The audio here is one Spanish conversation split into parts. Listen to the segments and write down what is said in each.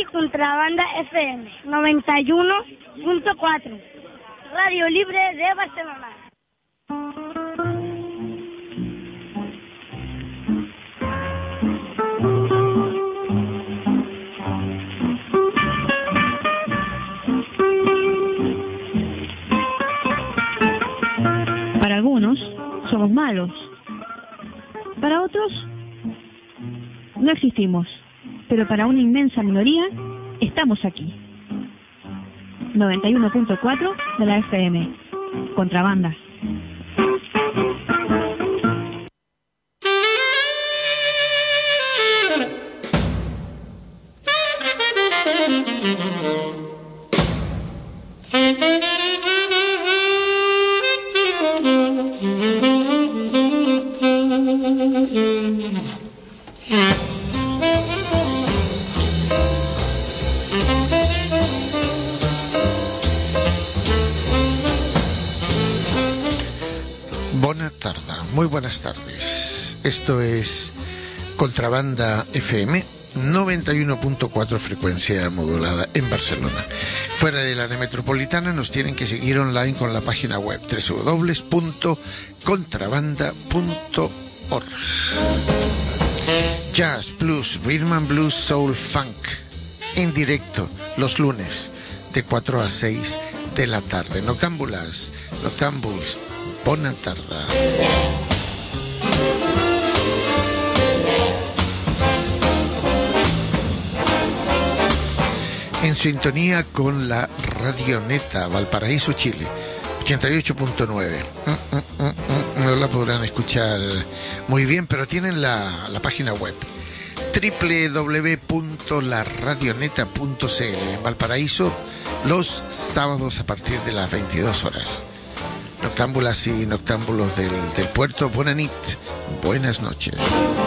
Contrabanda FM 91.4, Radio Libre de Barcelona. Para algunos somos malos, para otros no existimos, pero para una inmensa minoría estamos aquí. 91.4 de la FM. Contrabanda. Muy buenas tardes. Esto es Contrabanda FM 91.4 frecuencia modulada en Barcelona. Fuera del área metropolitana nos tienen que seguir online con la página web www.contrabanda.org. Jazz, blues, rhythm and blues, soul, funk en directo los lunes de 4 a 6 de la tarde. Noctámbulas, noctámbuls, bona tarda. En sintonía con la Radioneta, Valparaíso, Chile, 88.9. No la podrán escuchar muy bien, pero tienen la página web www.laradioneta.cl en Valparaíso los sábados a partir de las 22 horas. Noctámbulas y noctámbulos del puerto, buena nit, buenas noches.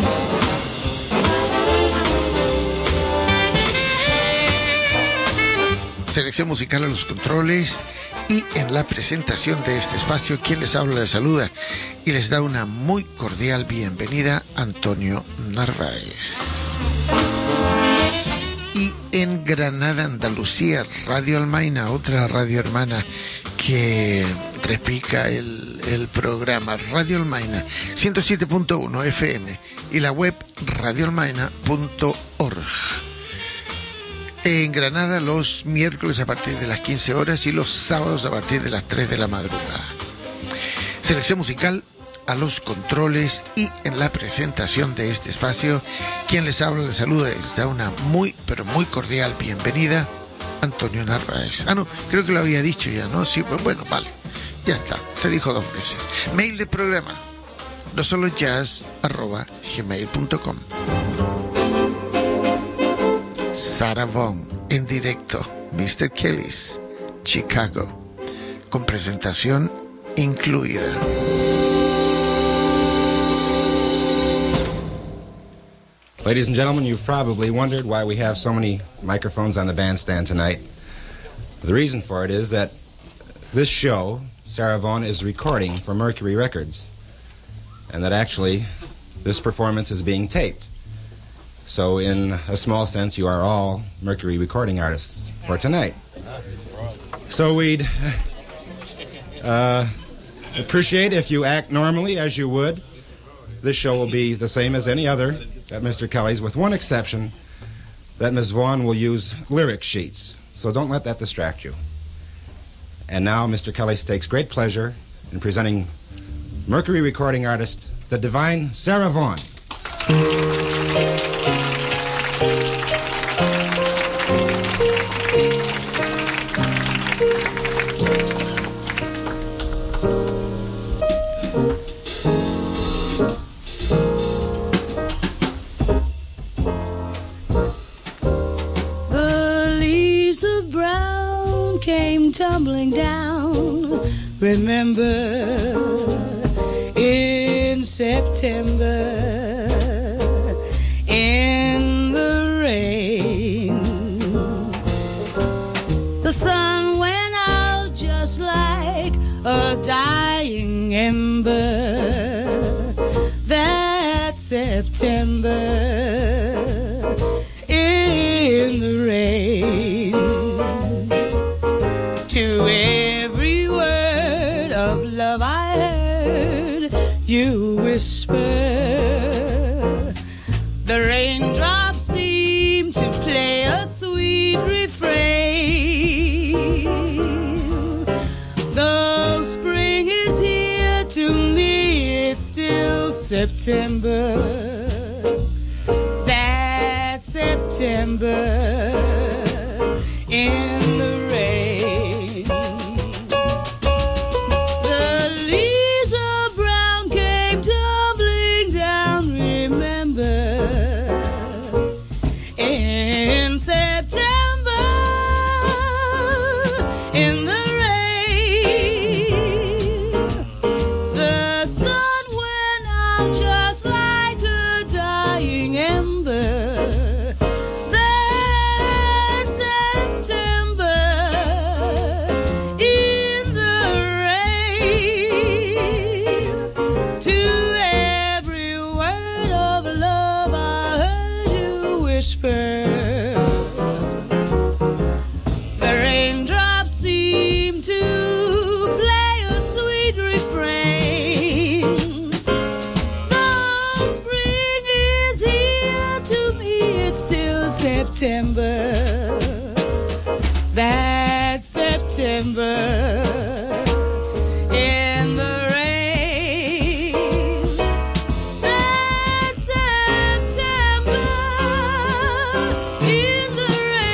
Selección musical a los controles y en la presentación de este espacio, quien les habla, les saluda y les da una muy cordial bienvenida, Antonio Narváez. Y en Granada, Andalucía, Radio Almaina, otra radio hermana que repica el programa, Radio Almaina 107.1 FM y la web radioalmaina.org. En Granada los miércoles a partir de las 15 horas y los sábados a partir de las 3 de la madrugada. Selección musical a los controles y en la presentación de este espacio, quien les habla, les saluda y les da una muy, pero muy cordial bienvenida, Antonio Narváez. No, creo que lo había dicho ya, ¿no? Sí, pues bueno, vale, ya está, se dijo 2 veces. Mail del programa, nosolojazz@gmail.com. Sarah Vaughan en directo, Mr. Kelly's, Chicago, con presentación incluida. Ladies and gentlemen, you've probably wondered why we have so many microphones on the bandstand tonight. The reason for it is that this show, Sarah Vaughan, is recording for Mercury Records, and that actually this performance is being taped. So in a small sense, you are all Mercury recording artists for tonight. So we'd appreciate if you act normally as you would. This show will be the same as any other at Mr. Kelly's, with one exception, that Ms. Vaughan will use lyric sheets. So don't let that distract you. And now Mr. Kelly takes great pleasure in presenting Mercury recording artist, the divine Sarah Vaughan. Tumbling down, remember in September, in the rain, the sun went out just like a dying ember. That September in the rain. whisper. The raindrops seem to play a sweet refrain. Though spring is here, to me it's still September. That September in the rain. The leaves of brown came tumbling down, remember, in September, in the rain. The sun went out just like a dying ember. That September in the rain. To every word of love I heard you whisper. The raindrops seem to play a sweet refrain. Though spring is here, to me it's still September. That September in the rain. That September in the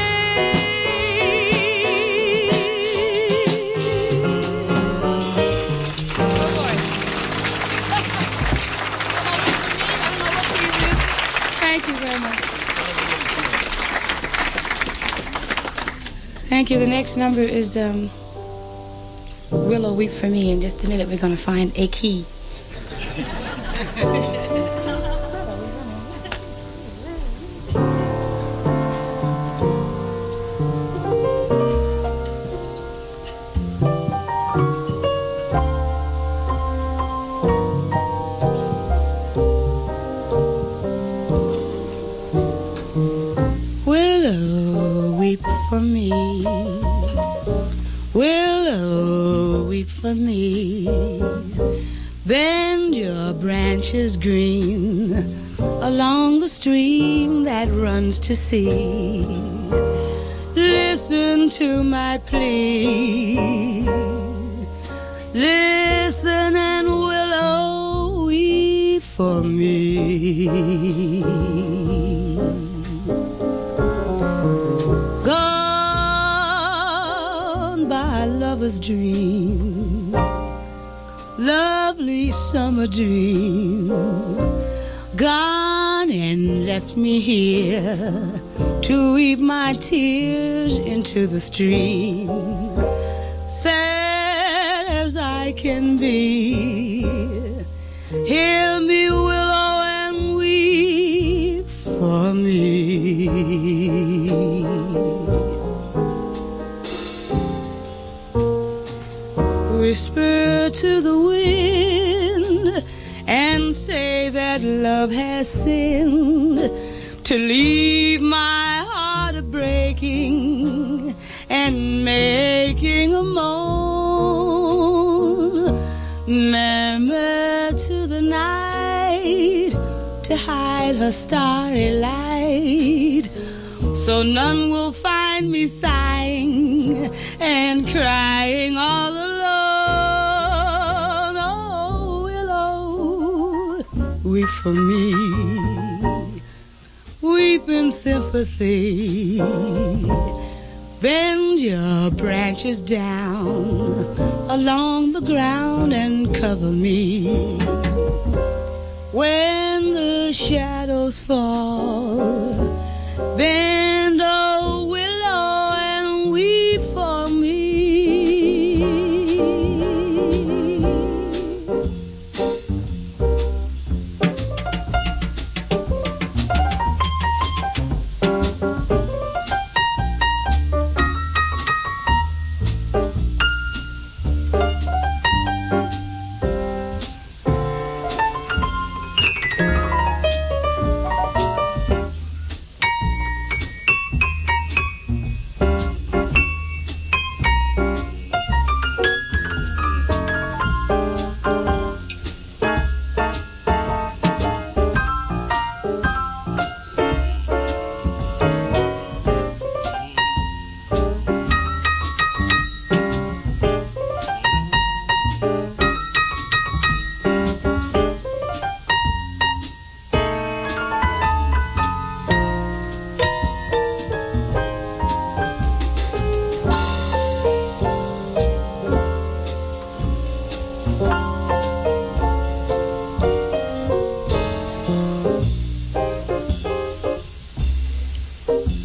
rain. Oh boy. Thank you very much. Thank you. The next number is Willow Weep for Me. In just a minute, we're going to find a key. Willow, weep for me. Willow, weep for me. Bend your branches green along the stream that runs to sea. Listen to my plea. Listen and willow, weep for me. Gone by lover's dream, lovely summer dream. Gone and left me here to weep my tears into the stream. Sad as I can be, hear me, willow, and weep for me. Whisper to the wind and say that love has sinned to leave my heart a-breaking and making a moan. Murmur to the night to hide her starry light, so none will find me sighing and crying all alone. Oh, willow, weep for me, weep in sympathy. Bend your branches down along the ground and cover me. When the shadows fall, bend, oh willow, and weep for me.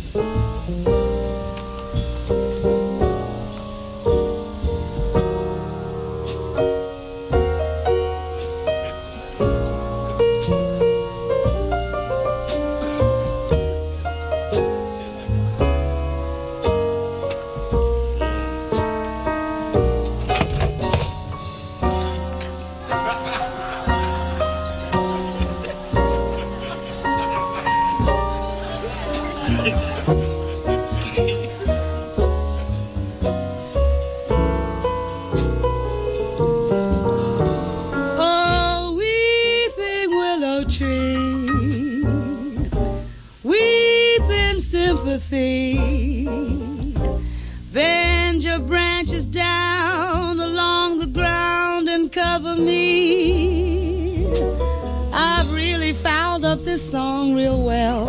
Bend your branches down along the ground and cover me. I've really fouled up this song real well.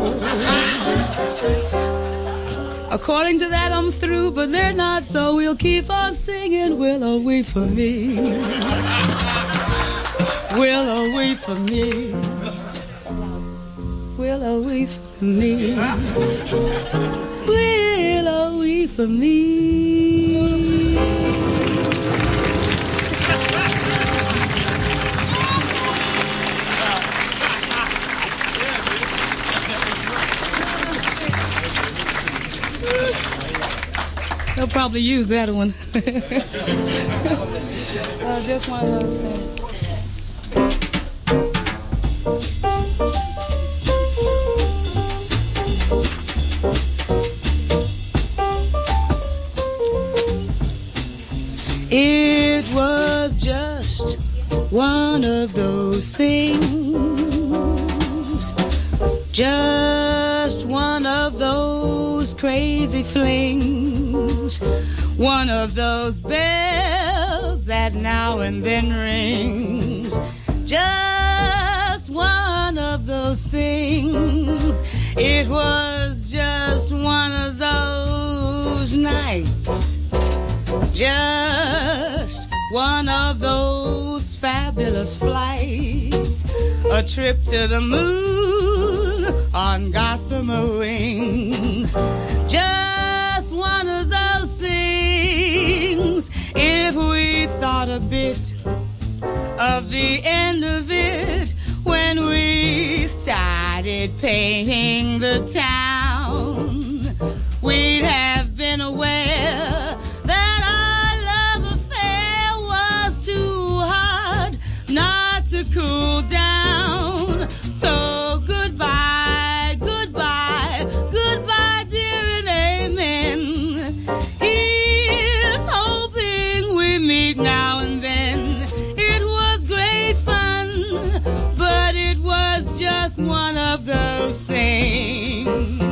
According to that, I'm through, but they're not, so we'll keep on singing. Willow, wait for me. Willow, wait for me. Willow, wait for me. Willow, wait for me. They'll probably use that one. Just one other thing. It was just one of those things, just one of those crazy flings, one of those bells that now and then rings, just one of those things. It was just one of those nights, just one of those fabulous flights, a trip to the moon on gossamer wings, just one of those things. If we thought a bit of the end of it when we started painting the town, we'd have been aware that our love affair was too hot not to cool down. So goodbye, goodbye, goodbye, dear, and amen. Here's hoping we meet now and then. It was great fun, but it was just one of those things.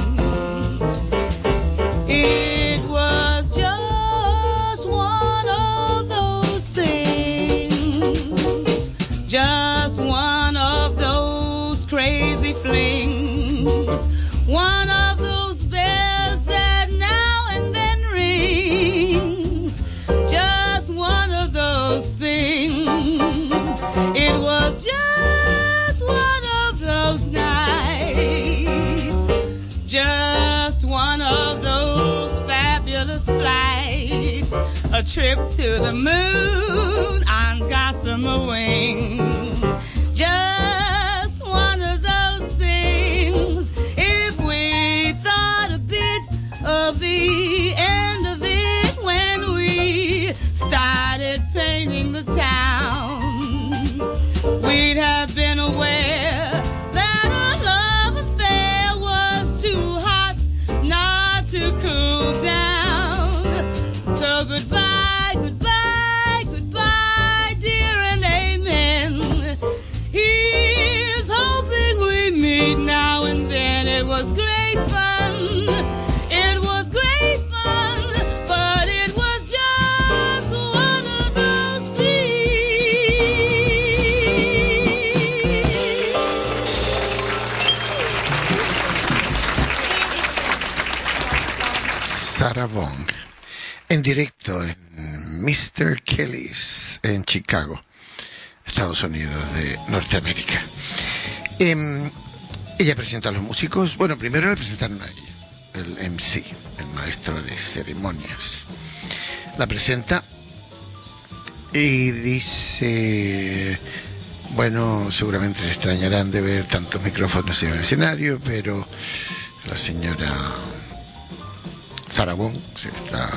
It was just one of those things, just one of those crazy flings, one of those bells that now and then rings, just one of those things. It was just one of those nights, just one of those fabulous flights, a trip to the moon on gossamer wings, just one of those things. If we thought a bit of the end of it when we started painting the town, we'd have been aware that our love affair was too hot not to cool down. So goodbye, goodbye, goodbye, dear, and amen. Here's hoping we meet now and then. It was great fun. It was great fun, but it was just one of those Sarah Vaughan, en directo en Mr. Kelly's en Chicago, Estados Unidos de Norteamérica. Ella presenta a los músicos. Bueno, primero le presentaron a ella. el MC, el maestro de ceremonias. La presenta y dice, bueno, seguramente se extrañarán de ver tantos micrófonos en el escenario, pero la señora Sarah Vaughan se está...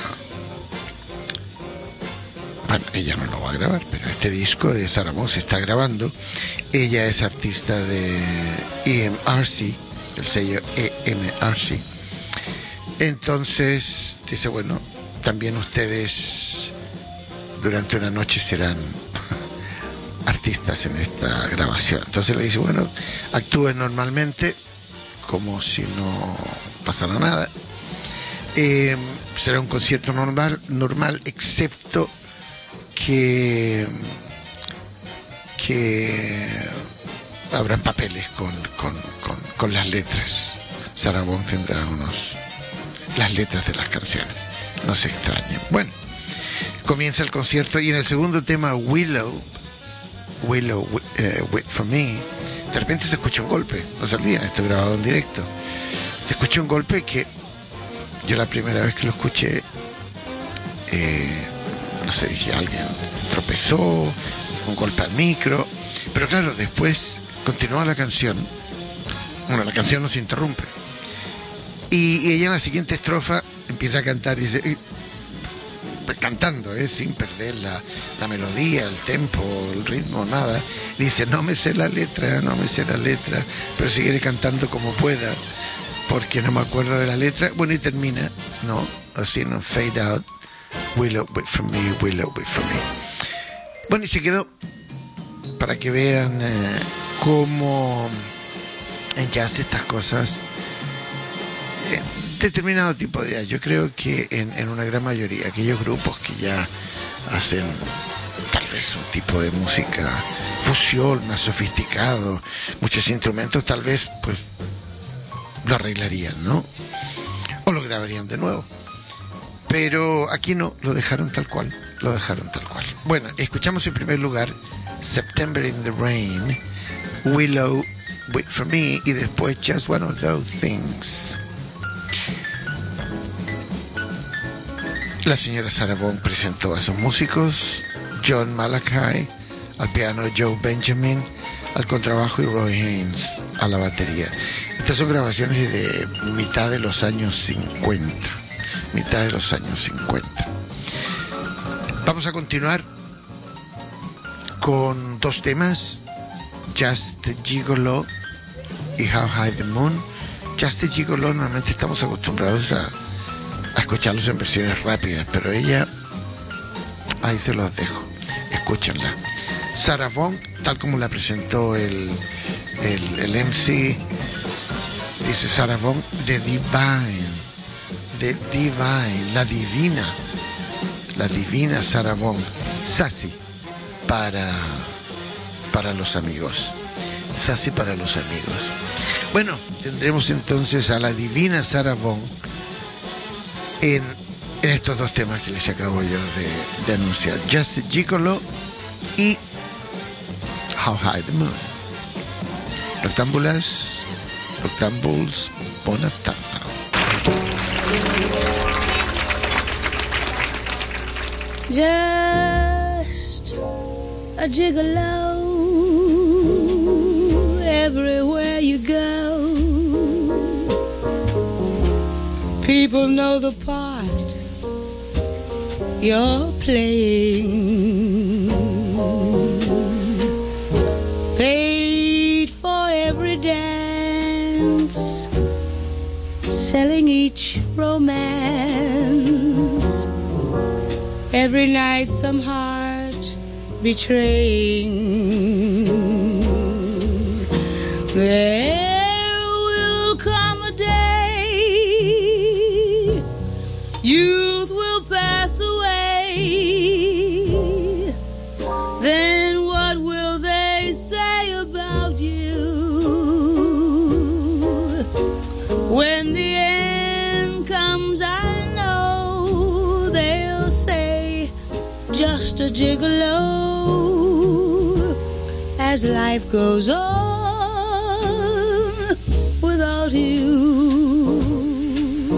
Bueno, ella no lo va a grabar, pero este disco de Sarah Vaughan se está grabando. Ella es artista de EMRC, el sello EMRC. Entonces dice, bueno, también ustedes durante una noche serán artistas en esta grabación. Entonces le dice, bueno, actúen normalmente como si no pasara nada. Será un concierto normal, excepto que habrán papeles con las letras. Sarah Vaughan tendrá las letras de las canciones, no se extrañen. Bueno, comienza el concierto y en el segundo tema, Willow, Wait for Me, de repente se escucha un golpe. No se olviden, esto grabado en directo. Se escucha un golpe que yo la primera vez que lo escuché, no sé, dije, alguien tropezó, un golpe al micro, pero claro, después continúa la canción. Bueno, la canción no se interrumpe y ella en la siguiente estrofa empieza a cantar, dice, cantando, sin perder la melodía, el tempo, el ritmo, nada. Dice, no me sé la letra, pero seguiré cantando como pueda, porque no me acuerdo de la letra. Bueno, y termina, ¿no? Así en un fade out. Willow, wait for me, Willow, wait for me. Bueno, y se quedó, para que vean cómo en jazz estas cosas, determinado tipo de jazz, yo creo que en una gran mayoría, aquellos grupos que ya hacen tal vez un tipo de música fusión, más sofisticado, muchos instrumentos, tal vez pues lo arreglarían, ¿no? O lo grabarían de nuevo. Pero aquí no, lo dejaron tal cual. Bueno, escuchamos en primer lugar September in the Rain, Willow, Wait for Me, y después Just One of Those Things. La señora Sarah Vaughan presentó a sus músicos, John Malachi al piano, Joe Benjamin al contrabajo y Roy Haynes a la batería. Estas son grabaciones de mitad de los años 50. Vamos a continuar con dos temas, Just a Gigolo y How High the Moon. Just a Gigolo normalmente estamos acostumbrados a escucharlos en versiones rápidas, pero ella, ahí se los dejo, escúchenla. Sarah Vaughan, tal como la presentó el MC, dice Sarah Vaughan, The Divine, la divina Sarah Vaughan, Sassy para los amigos. Sassy para los amigos. Bueno, tendremos entonces a la divina Sarah Vaughan en estos dos temas que les acabo yo de anunciar, Just a Gigolo y How High the Moon. Rectángulos, Bonatana. Just a gigolo everywhere you go. People know the part you're playing. Paid for every dance, selling each romance. Every night some heart betraying. There will come a day, youth will pass away. Then what will they say about you? When the end comes, I know they'll say, just a gigolo, as life goes on without you.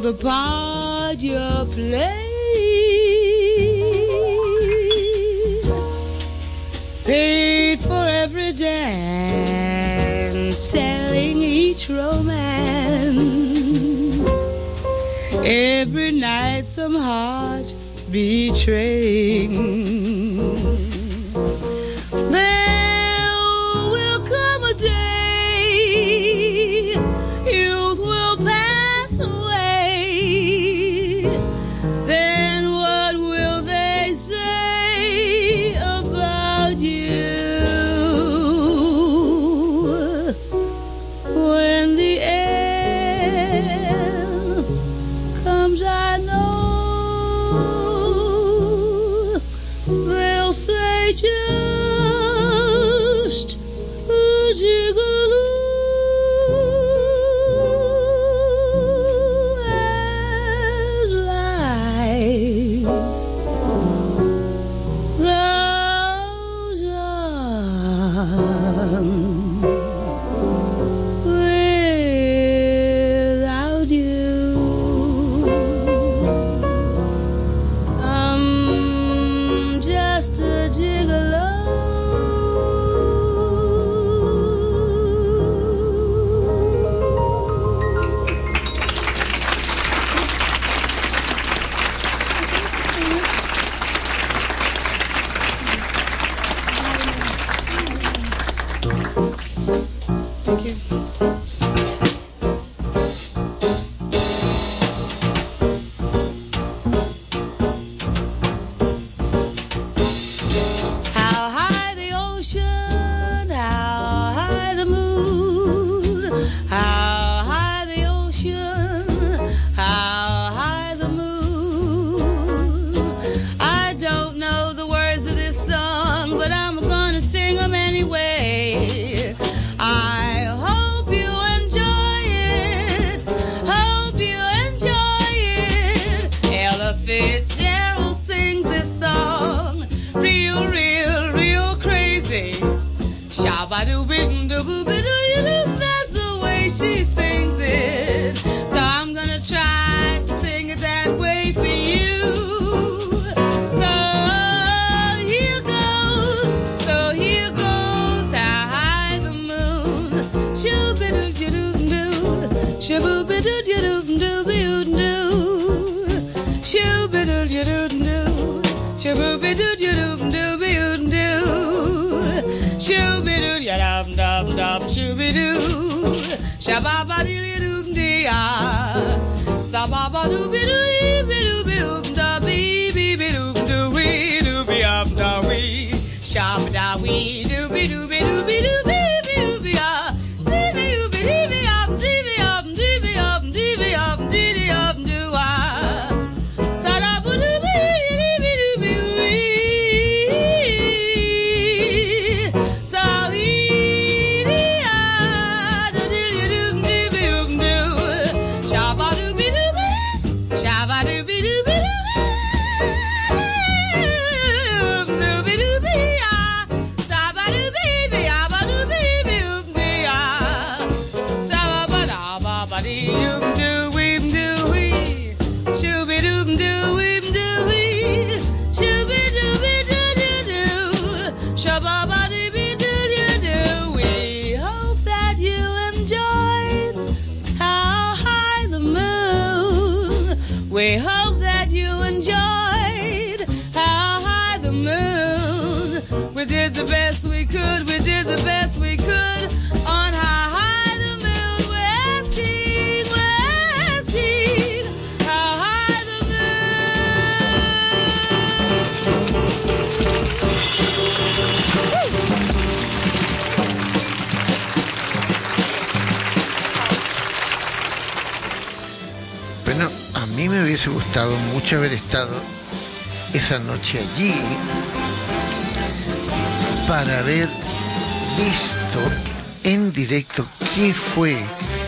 the part you're playing. Paid for every dance, selling each romance. Every night some heart betraying. There will come a day, youth will pass away. Then what will they say about you? When the end comes, I know they'll say just ooh-jiggaloo as life goes on without you. I'm just a gigolo. Thank you. How high the ocean, how high the moon, how high the ocean, how high the moon. I don't know the words of this song, but I'm gonna sing them anyway. I hope you enjoy it, hope you enjoy it. Ella Fitzgerald sings this song real, real, real crazy. Shabba-doo-bing-doo-boo-boo-doo-doo, that's the way she sings it. So I'm gonna try to sing it that way for you. So here goes, how high the moon. Shoo-be-doo-doo-doo-doo, shoo-be-doo-doo-doo-doo-doo. Shoo-be-doo-doo-doo-doo, shoo-be-doo-doo-doo-doo-doo. Shoo-be-doo-doo-doo-doo, shoo-be-doo. Shabba-ba-doo-doo-doo-doo-ah. Sabba-ba-doo-be-doo-be-doo-be-doo-be-doo-be-doo-be-doo-be-doo-be-doo-be-doo-be-ah. Shabba-da-wee-doo-be-doo-be-doo-be-doo-be-ah. See-be-doo-be-doo-be-doo-be-doo-be-doo-be-doo-ah. Sa-da-ba-doo-be-doo-be-doo-be. Sa-wee-dee-ah-doo-doo-doo-be-doo-be-doo. Shabba-doo-be-doo-be. Shabba-doo-be-doo-be-doo. Doo-be-doo-be-ah. Sa-ba-doo-be-be-ah-ba-doo-be-be-doo-be-ah. Sa-ba-da-ba-ba-dee-doo-doo-wee-doo-wee. Shoo-be-doo-doo-wee-doo-wee. Shoo-be-doo-be-doo-doo-doo. Shabba-ba-dee-be-doo-doo-doo. We hope that you enjoyed How High the Moon. We hope that you enjoyed How High the Moon. We did the best we could, we did the best we could on How High the Moon. We're asking How High the Bueno, a mí me hubiese gustado mucho haber estado esa noche allí para haber visto en directo qué fue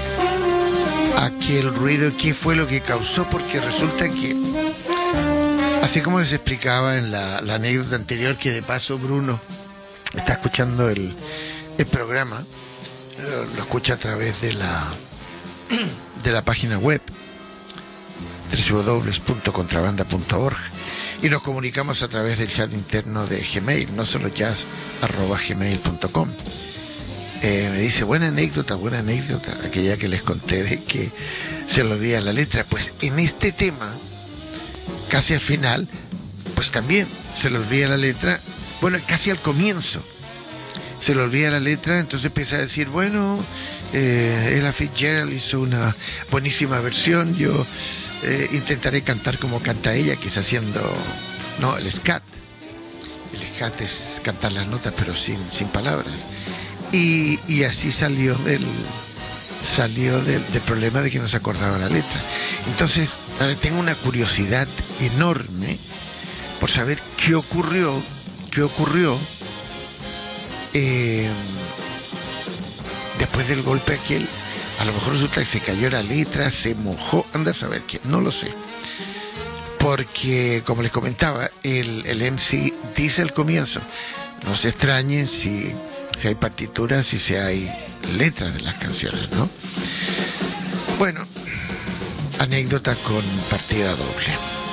aquel ruido, qué fue lo que causó, porque resulta que, así como les explicaba en la anécdota anterior, que de paso Bruno está escuchando el programa, lo escucha a través de la página web www.contrabanda.org, y nos comunicamos a través del chat interno de Gmail, no solo jazz@gmail.com. Me dice, buena anécdota, aquella que les conté de que se le olvida la letra. Pues en este tema, casi al final, pues también se le olvida la letra, bueno, casi al comienzo se le olvida la letra, entonces empieza a decir, bueno, Ella Fitzgerald hizo una buenísima versión, yo intentaré cantar como canta ella, que está haciendo, no, el scat. El scat es cantar las notas pero sin palabras. Y así salió del problema de que no se acordaba la letra. Entonces, ahora tengo una curiosidad enorme por saber qué ocurrió después del golpe aquel. A lo mejor resulta que se cayó la letra, se mojó, anda a saber qué, no lo sé. Porque, como les comentaba, el MC dice al comienzo, no se extrañen si hay partituras y si hay letras de las canciones, ¿no? Bueno, anécdota con partida doble.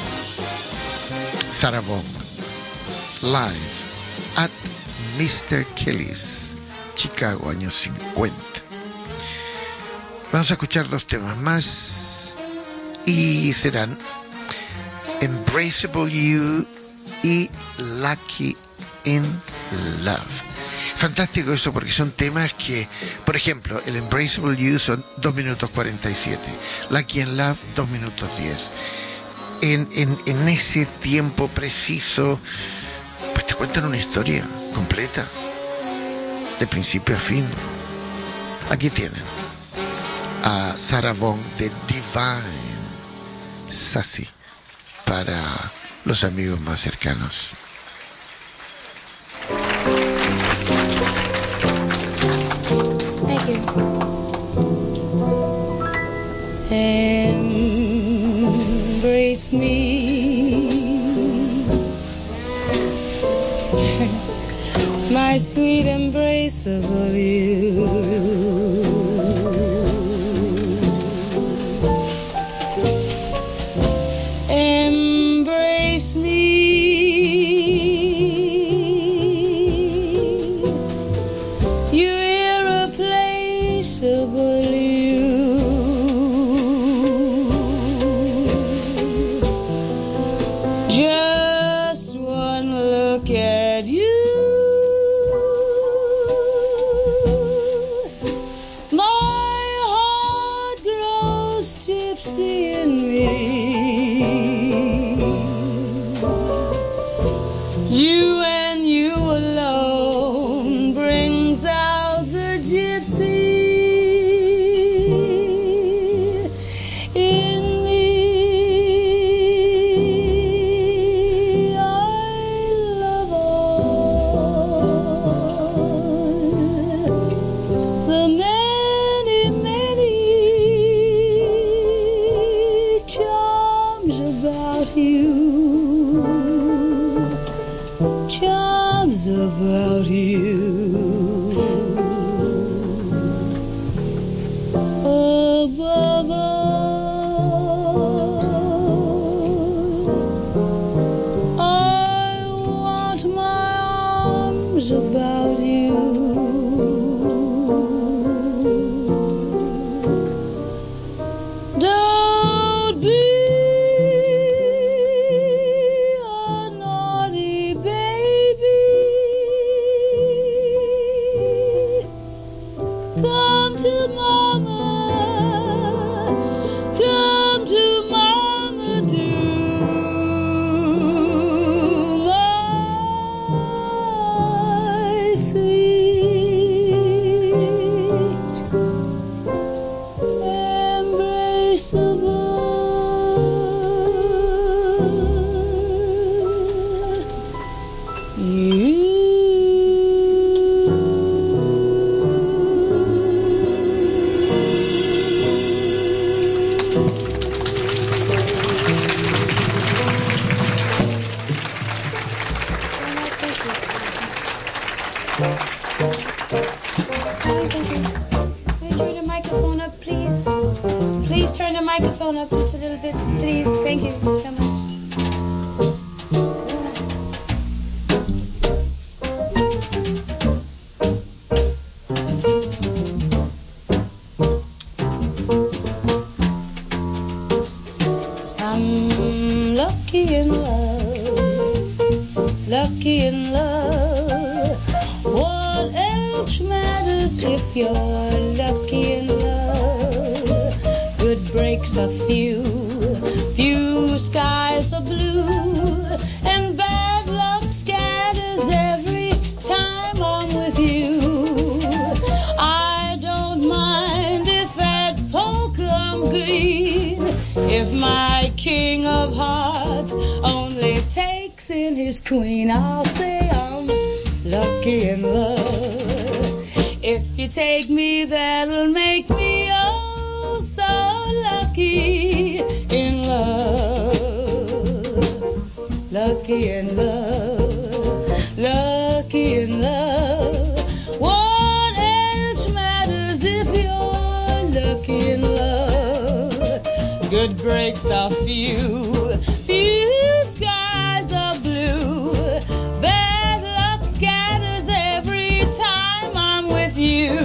Sarah Vaughan, live at Mr. Kelly's, Chicago, años 50. Vamos a escuchar dos temas más y serán Embraceable You y Lucky in Love. Fantástico eso, porque son temas que, por ejemplo, el Embraceable You son 2 minutos 47, Lucky in Love 2 minutos 10. En ese tiempo preciso, pues te cuentan una historia completa, de principio a fin. Aquí tienen a Sarah Vaughan de Divine Sassy para los amigos más cercanos. Thank you. Embrace me, my sweet embraceable you. Embrace me, you irreplaceable you. Just one look at you, my heart grows tipsy in me. You and you alone brings out the gypsy in me. I love all the many, many charms about you. Charms about you. Above all, I want my arms about you. Don't be a naughty baby. Come to mama, come to mama, do my sweet embraceable you. Thank you. Can you turn the microphone up, please? Please. please turn the microphone up just a little bit, please? Thank you so much. I'm lucky in love, lucky in love. What else matters if you're lucky in love? Good breaks are few, few skies are blue, and bad luck scatters every time I'm with you. I don't mind if at poker I'm green, if my king of hearts only takes in his queen. I'll say I'm lucky in love. If you take me, that'll make me oh so lucky in love. Lucky in love, lucky in love. What else matters if you're lucky in love? Good breaks are few, few skies are blue. Bad luck scatters every time I'm with you.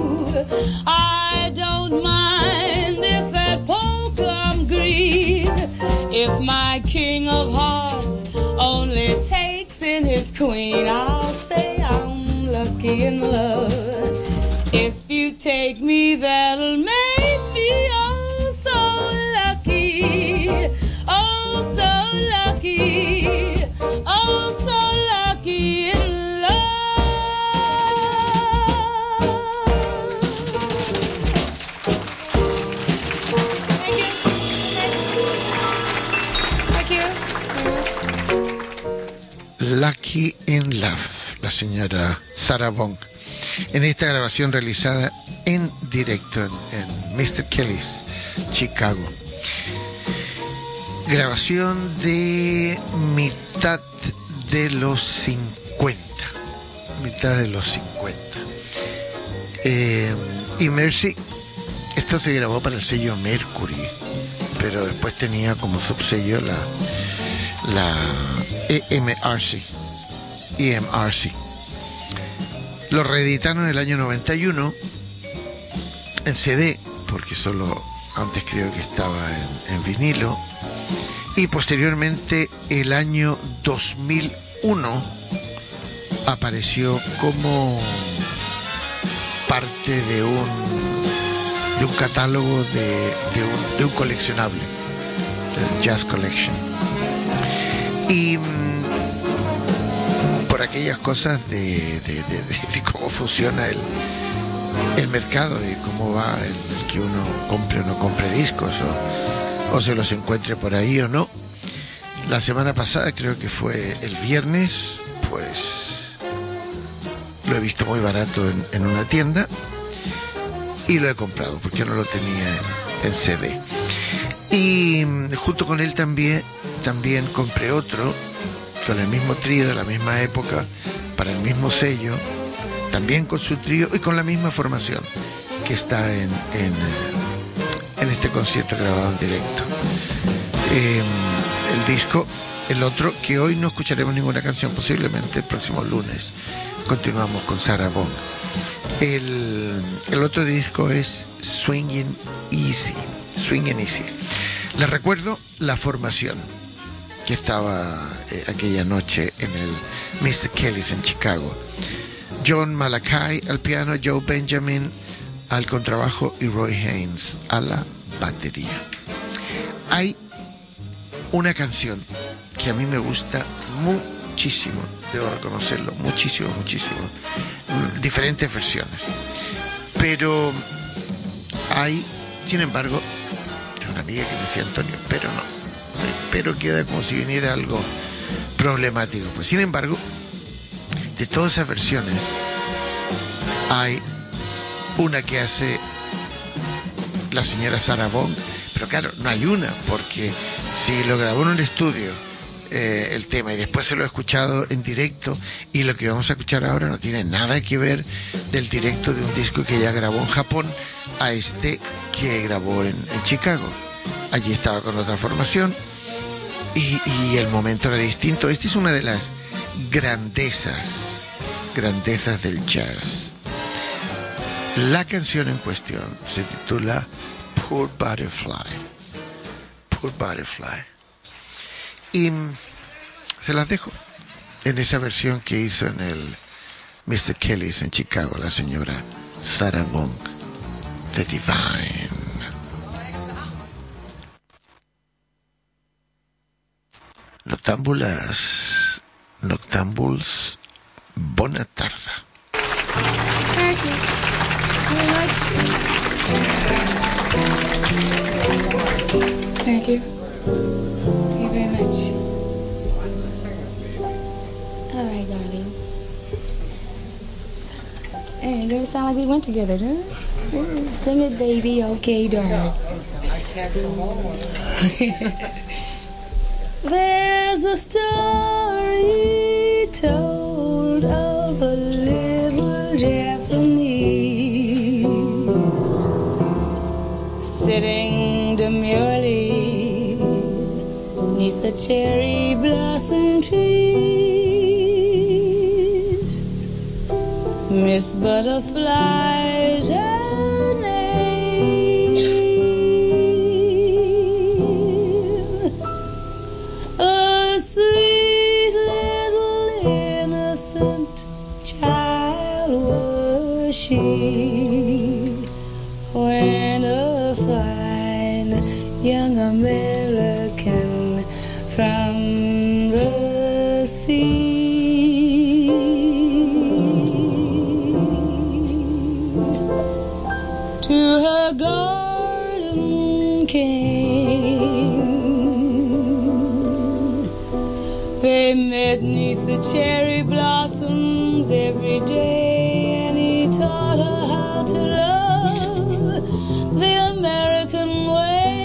I don't mind if at poker I'm green, if my king of hearts only takes in his queen. I'll say I'm lucky in love. If you take me, that'll make me oh so lucky, oh so lucky, oh so lucky in love. Thank you. Thank you very much. Lucky in Love, la señora Sarah Vaughan, en esta grabación realizada en directo en Mr. Kelly's, Chicago. Grabación de mitad de los 50. Mitad de los 50. Y Mercy, esto se grabó para el sello Mercury, pero después tenía como subsello la EMRC. Lo reeditaron en el año 91 en CD, porque solo antes creo que estaba en vinilo, y posteriormente el año 2001 apareció como parte de un catálogo de un coleccionable, el Jazz Collection. Y por aquellas cosas de cómo funciona el mercado y cómo va el que uno compre o no compre discos, o se los encuentre por ahí o no. La semana pasada, creo que fue el viernes, pues lo he visto muy barato en una tienda y lo he comprado porque no lo tenía en CD. Y junto con él también compré otro con el mismo trío de la misma época, para el mismo sello, también con su trío y con la misma formación que está en este concierto grabado en directo. El disco, el otro, que hoy no escucharemos ninguna canción, posiblemente el próximo lunes continuamos con Sarah Vaughan. El otro disco es Swingin' Easy. Les recuerdo la formación que estaba aquella noche en el Mr. Kelly's en Chicago. John Malakai al piano, Joe Benjamin al contrabajo y Roy Haynes a la batería. Hay una canción que a mí me gusta muchísimo, debo reconocerlo, muchísimo, diferentes versiones, pero hay, sin embargo, una amiga que me decía Antonio, pero queda como si viniera algo problemático. Pues sin embargo, de todas esas versiones hay una que hace la señora Sarah Vaughan, pero claro, no hay una, porque si lo grabó en un estudio el tema y después se lo he escuchado en directo, y lo que vamos a escuchar ahora no tiene nada que ver del directo de un disco que ella grabó en Japón a este que grabó en Chicago. Allí estaba con otra formación y el momento era distinto. Esta es una de las grandezas del jazz. La canción en cuestión se titula Poor Butterfly. Y se las dejo en esa versión que hizo en el Mr. Kelly's en Chicago la señora Sarah Vaughan, The Divine. Noctambuls, bona tarda. Thank you very much. Thank you. Thank you very much. All right, darling. Hey, it doesn't sound like we went together, huh? Sing it, baby. Okay, darling. There's a story told of a little Japanese sitting demurely neath the cherry blossom trees. Miss Butterfly's her name. A sweet little innocent child was she when a fine young American from the sea to her garden came. They met neath the cherry blossoms every day, and he taught her how to love the American way.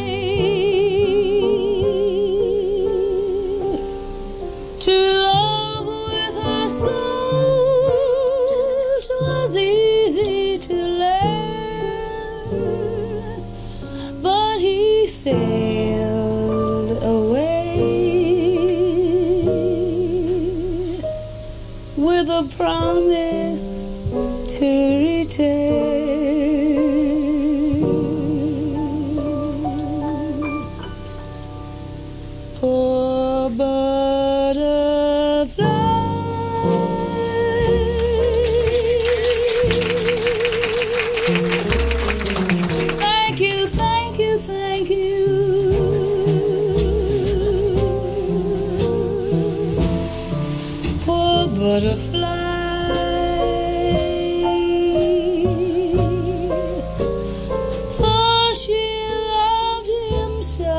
To love with her soul 'twas easy to learn, but he sailed away with a promise to return. Poor butterfly. Thank you, thank you, thank you. Poor butterfly. For she loved him so.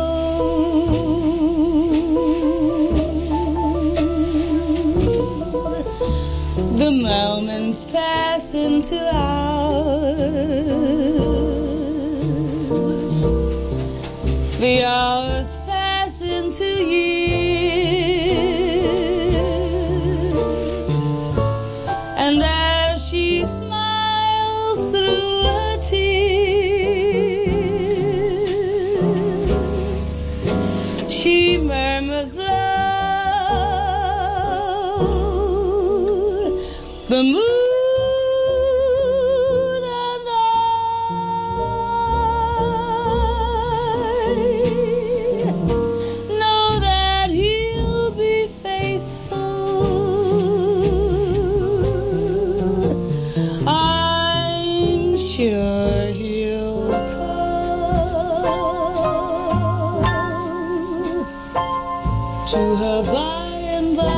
The moments pass into hours. The hours pass into years. And as she smiles through her tears, she murmurs love. The moon and I know that he'll be faithful. I'm sure he'll come to her by and by.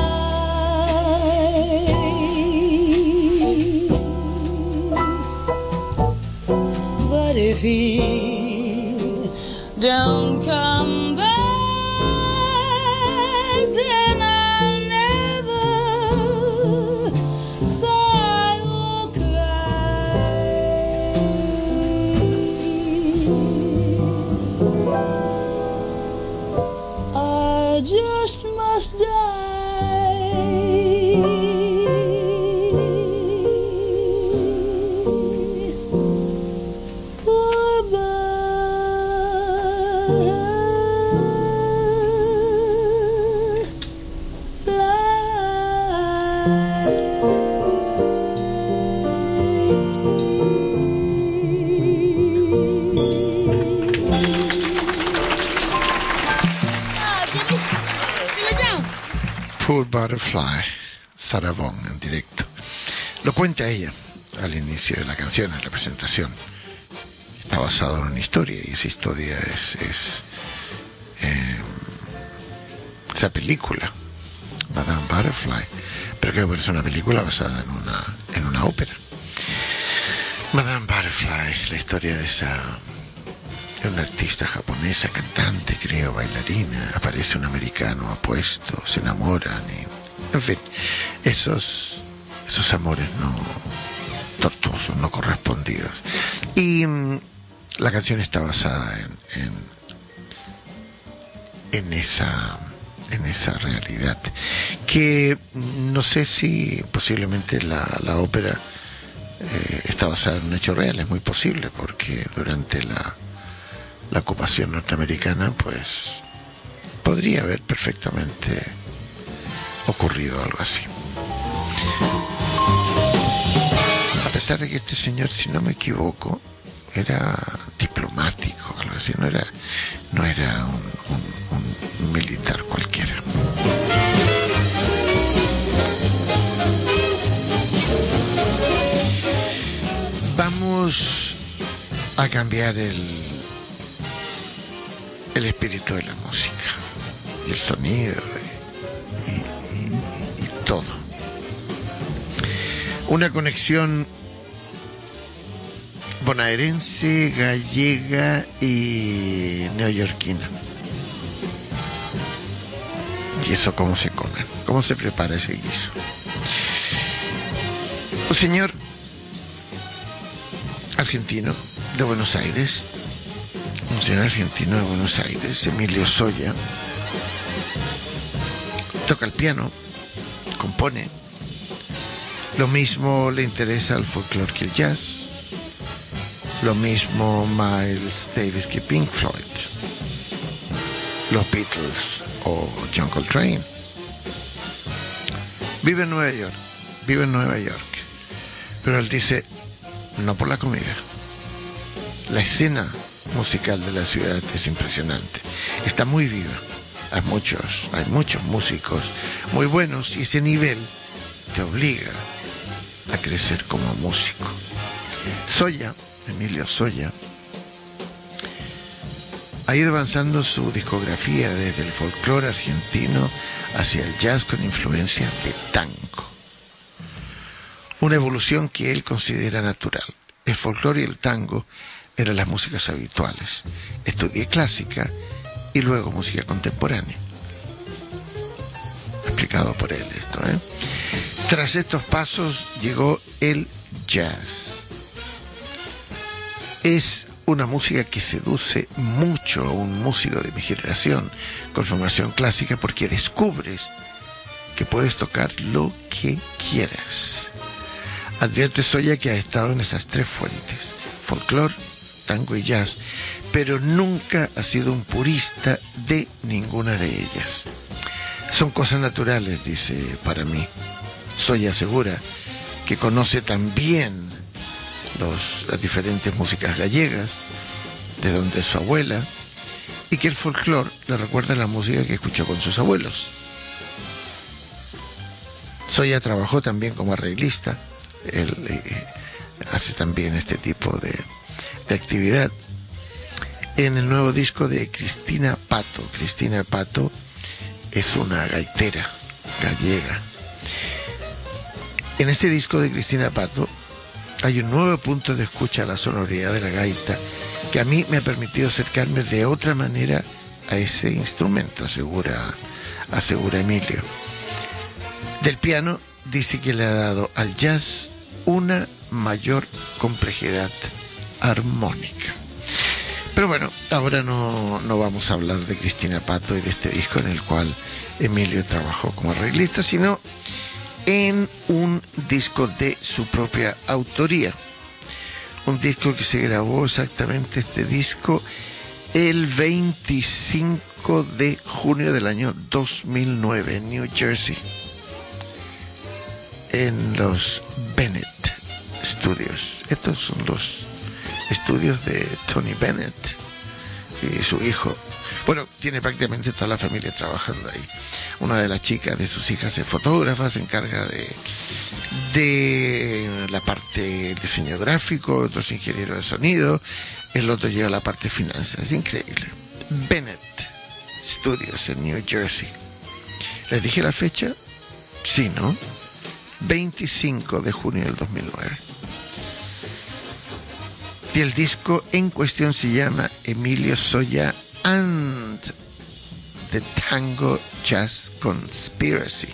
But if he don't come back, then I'll never sigh or cry. I just Butterfly, Sarah Vaughan en directo. Lo cuenta ella al inicio de la canción, en la presentación. Está basado en una historia, y esa historia es esa película, Madame Butterfly, pero que es una película basada en una ópera. Madame Butterfly, la historia de una artista japonesa, cantante, creo, bailarina. Aparece un americano apuesto, se enamoran y, en fin, esos amores no tortuosos, no correspondidos. Y la canción está basada en esa realidad, que no sé si posiblemente la ópera está basada en un hecho real. Es muy posible, porque durante la ocupación norteamericana, pues podría haber perfectamente ocurrido algo así. A pesar de que este señor, si no me equivoco, era diplomático, algo así, no era un militar cualquiera. Vamos a cambiar el espíritu de la música y el sonido y todo. Una conexión bonaerense, gallega y neoyorquina. ¿Y eso cómo se come? ¿Cómo se prepara ese guiso? Un señor argentino de Buenos Aires, Emilio Soya, toca el piano, compone. Lo mismo le interesa al folclore que el jazz. Lo mismo Miles Davis que Pink Floyd, los Beatles o John Coltrane. Vive en Nueva York, pero él dice, no por la comida. La escena musical de la ciudad es impresionante, está muy viva. Hay muchos músicos muy buenos, y ese nivel te obliga a crecer como músico. Emilio Soya, ha ido avanzando su discografía desde el folclore argentino hacia el jazz con influencia de tango. Una evolución que él considera natural. El folclore y el tango eran las músicas habituales. Estudié clásica y luego música contemporánea. Explicado por él esto, ¿eh? Tras estos pasos llegó el jazz. Es una música que seduce mucho a un músico de mi generación con formación clásica, porque descubres que puedes tocar lo que quieras. Advierte Soya que ha estado en esas tres fuentes, folclore, tango y jazz, pero nunca ha sido un purista de ninguna de ellas. Son cosas naturales, dice, para mí. Soya asegura que conoce también las diferentes músicas gallegas, de donde es su abuela, y que el folclore le recuerda la música que escuchó con sus abuelos. Soya trabajó también como arreglista. Él hace también este tipo de actividad en el nuevo disco de Cristina Pato. Cristina Pato es una gaitera gallega. En este disco de Cristina Pato hay un nuevo punto de escucha a la sonoridad de la gaita, que a mí me ha permitido acercarme de otra manera a ese instrumento, asegura Emilio. Del piano dice que le ha dado al jazz una mayor complejidad armónica. Pero bueno, ahora no vamos a hablar de Cristina Pato y de este disco en el cual Emilio trabajó como arreglista, sino en un disco de su propia autoría. Un disco que se grabó exactamente, este disco, el 25 de junio del año 2009 en New Jersey, en los Bennett Studios. Estos son los estudios de Tony Bennett y su hijo Bueno, tiene prácticamente toda la familia trabajando ahí. Una de las chicas de sus hijas es fotógrafa, se encarga de la parte de diseño gráfico, otro es ingeniero de sonido, el otro lleva la parte de finanzas. Es increíble. Bennett Studios en New Jersey. ¿Les dije la fecha? Sí, ¿no? 25 de junio del 2009. Y el disco en cuestión se llama Emilio Soya and the Tango Jazz Conspiracy.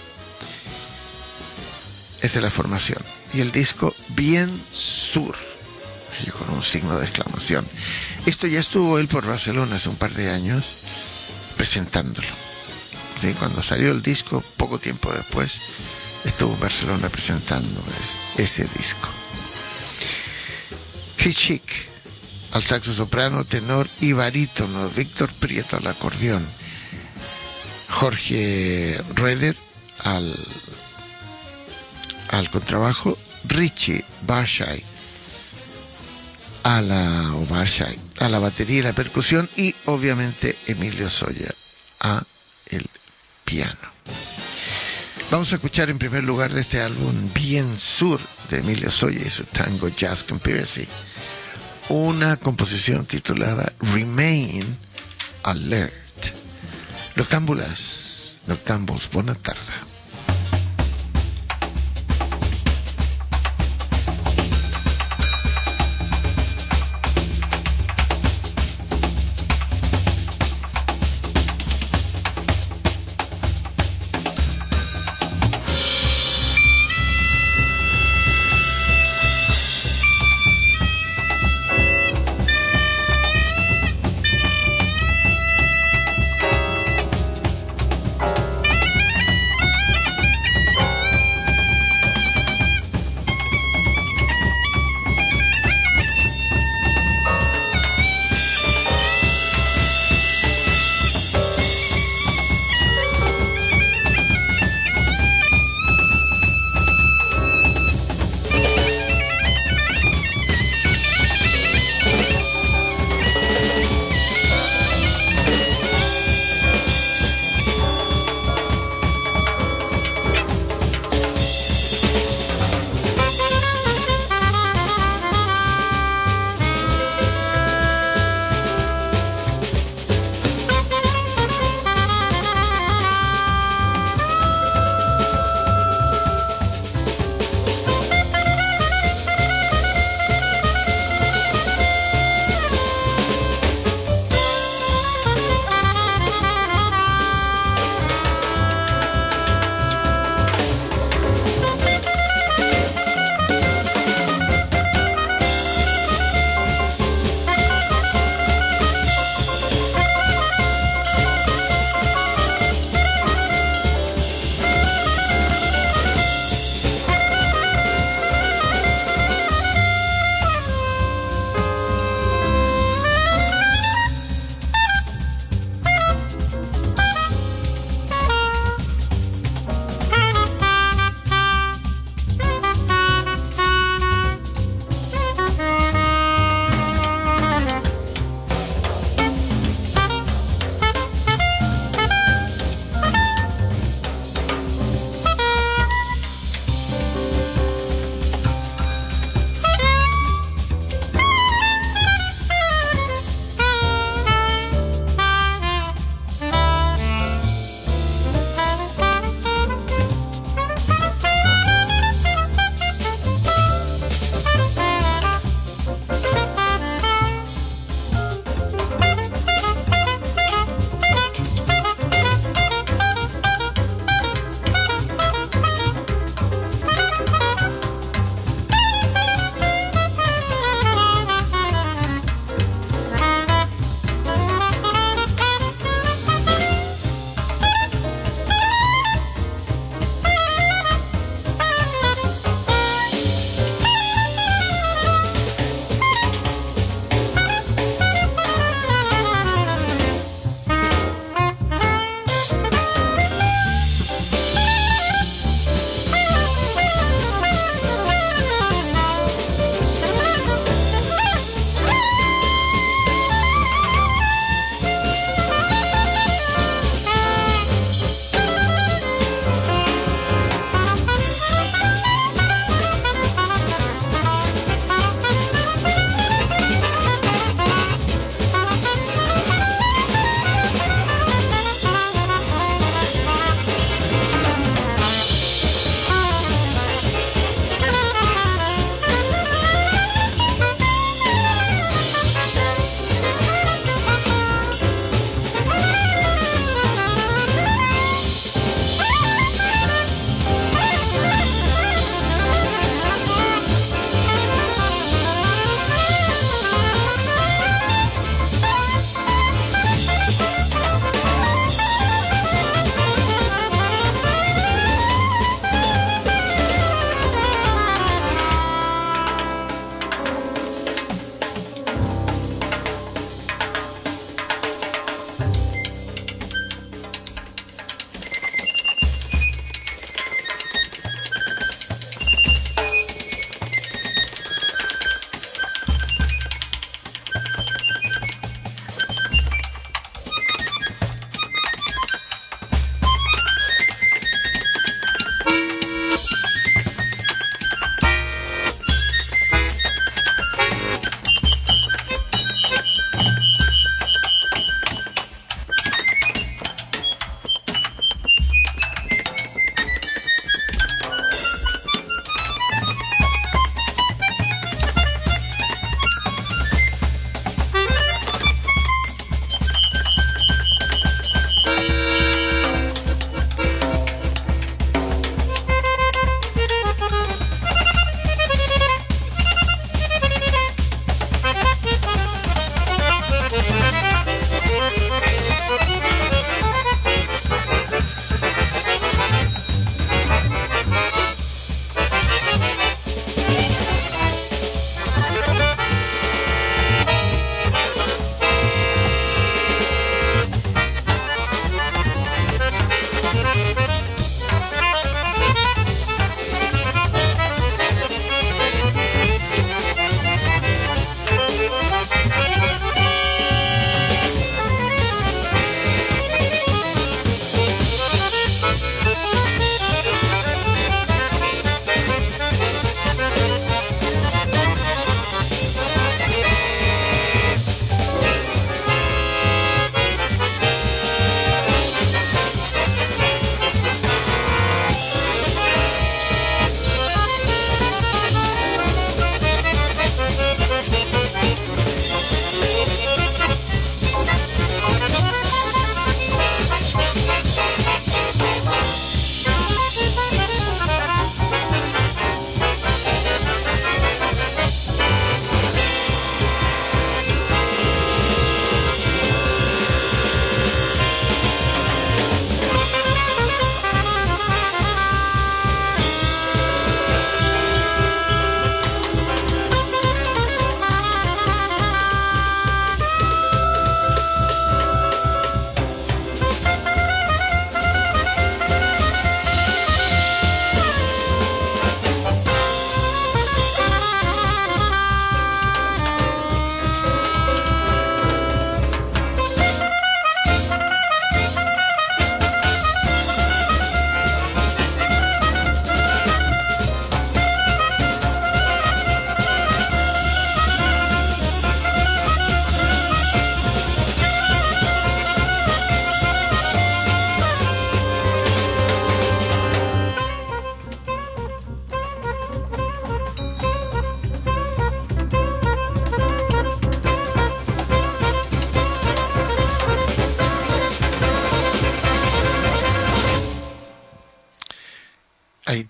Esa es la formación. Y el disco Bien Sur, con un signo de exclamación. Esto ya estuvo él por Barcelona hace un par de años presentándolo. ¿Sí? Cuando salió el disco, poco tiempo después, estuvo en Barcelona presentando ese disco. Chris Schick al saxo soprano, tenor y barítono, Víctor Prieto al acordeón, Jorge Roeder al contrabajo, Richie Barshai a la batería y la percusión, y obviamente Emilio Soya a el piano. Vamos a escuchar en primer lugar de este álbum Bien Sur de Emilio Soya y su Tango Jazz Conspiracy una composición titulada Remain Alert. Noctámbulas, noctámbuls, buena tarde.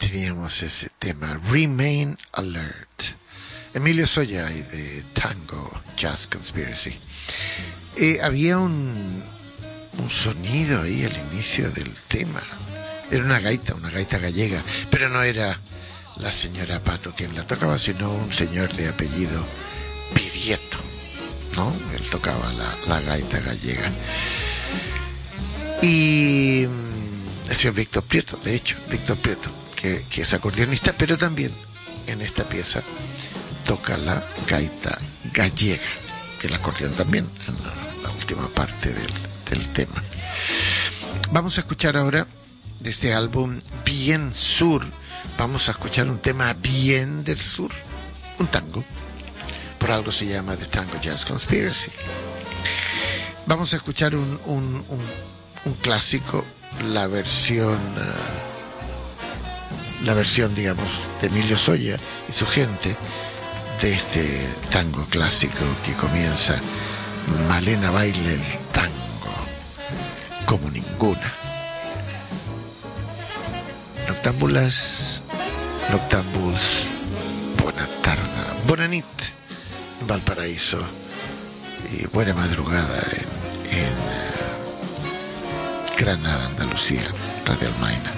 teníamos ese tema, Remain Alert. Emilio Soya y de Tango Jazz Conspiracy. Había un sonido ahí al inicio del tema. Era una gaita gallega, pero no era la señora Pato quien la tocaba, sino un señor de apellido Pirieto, ¿no? Él tocaba la gaita gallega. Y el señor Víctor Prieto, de hecho, que es acordeonista, pero también en esta pieza toca la gaita gallega, que el acordeón también en la última parte del tema. Vamos a escuchar ahora de este álbum Bien Sur, vamos a escuchar un tema bien del sur, un tango, por algo se llama The Tango Jazz Conspiracy. Vamos a escuchar un clásico, la versión digamos de Emilio Soya y su gente de este tango clásico que comienza: Malena baila el tango como ninguna. Noctámbulas, noctámbuls, buena tarda, bona nit en Valparaíso y buena madrugada en Granada, Andalucía, Radio Almaina.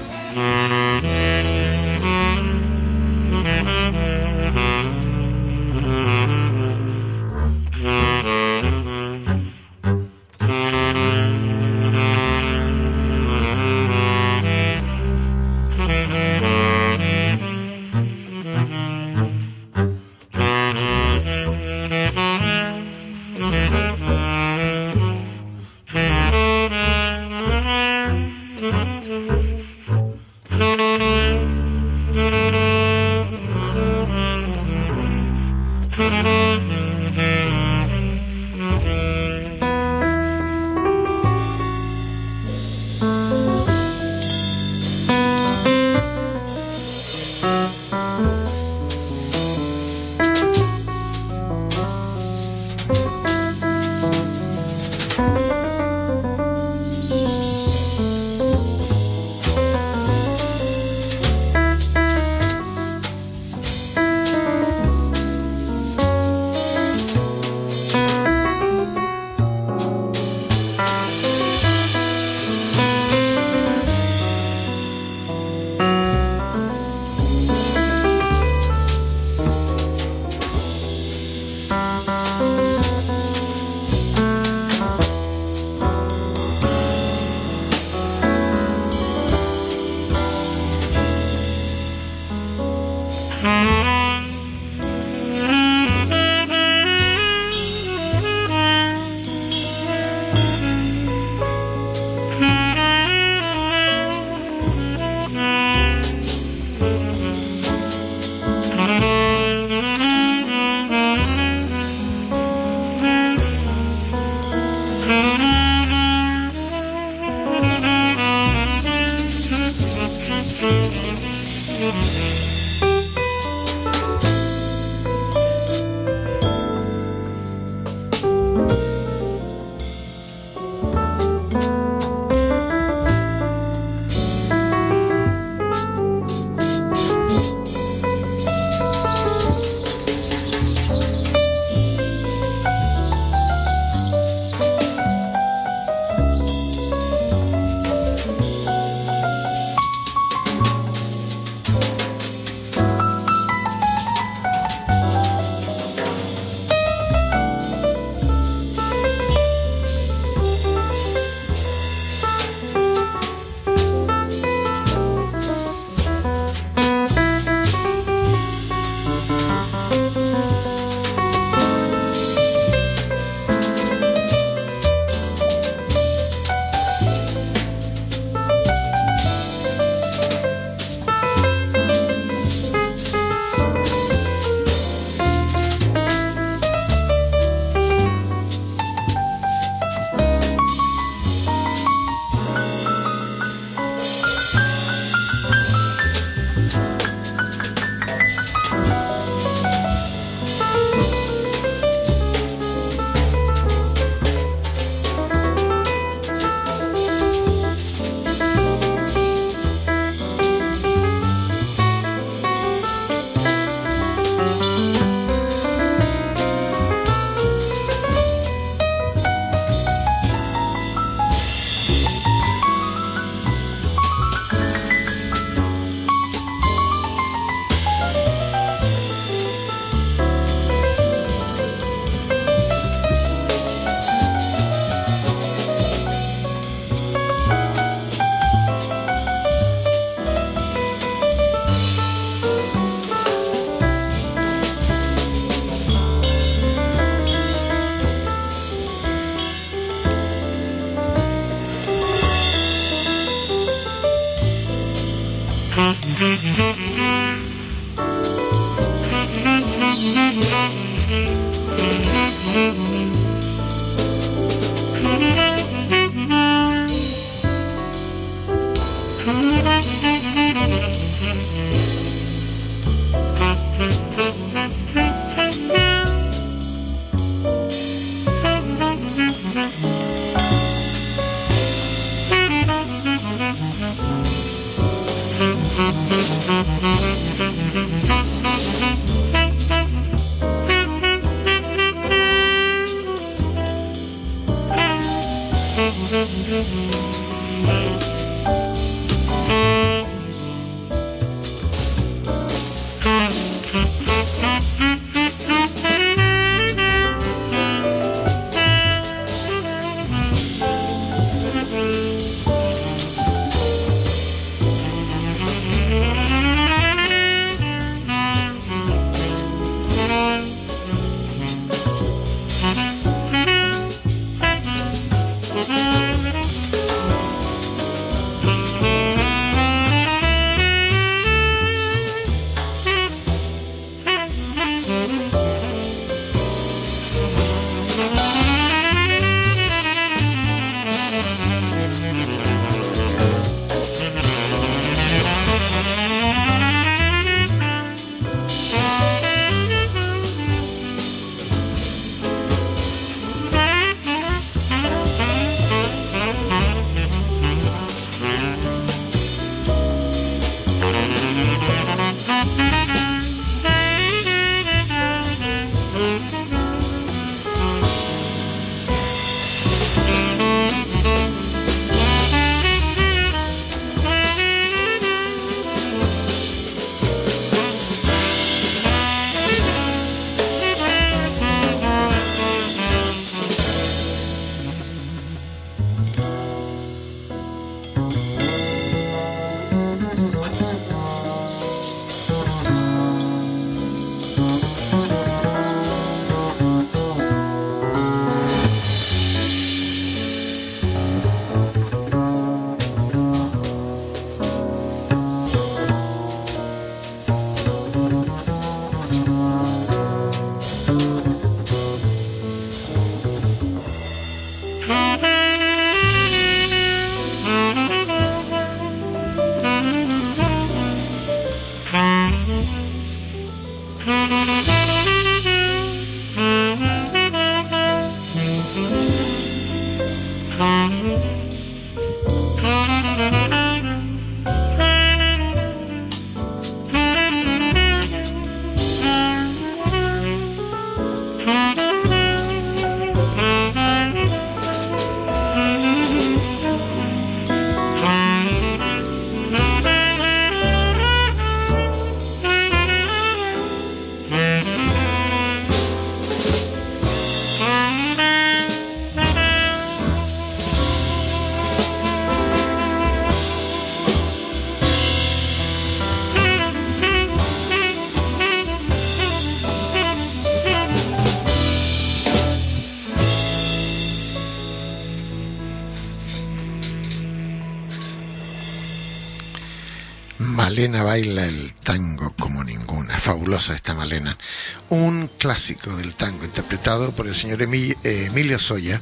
Malena baila el tango como ninguna. Fabulosa esta Malena. Un clásico del tango interpretado por el señor Emilio Soya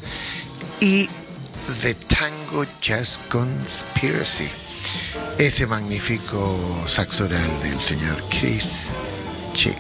y The Tango Jazz Conspiracy. Ese magnífico saxo oral del señor Chris Chick.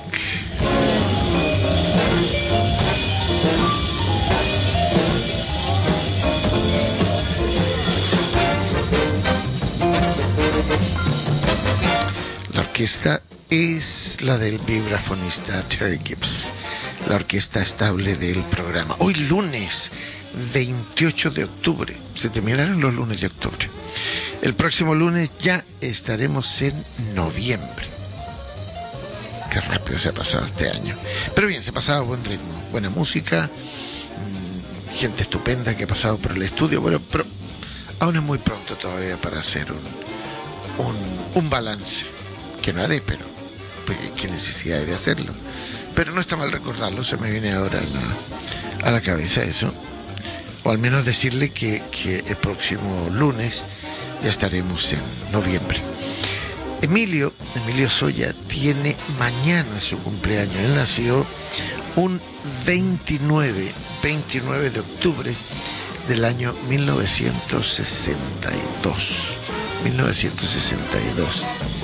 La orquesta es la del vibrafonista Terry Gibbs, la orquesta estable del programa. Hoy lunes 28 de octubre, se terminaron los lunes de octubre. El próximo lunes ya estaremos en noviembre. Qué rápido se ha pasado este año. Pero bien, se ha pasado a buen ritmo, buena música, gente estupenda que ha pasado por el estudio. Bueno, pero aún es muy pronto todavía para hacer un balance, que no haré, pero porque qué necesidad de hacerlo. Pero no está mal recordarlo, se me viene ahora a la cabeza eso. O al menos decirle que el próximo lunes ya estaremos en noviembre. Emilio Soya tiene mañana su cumpleaños. Él nació un 29 de octubre del año 1962.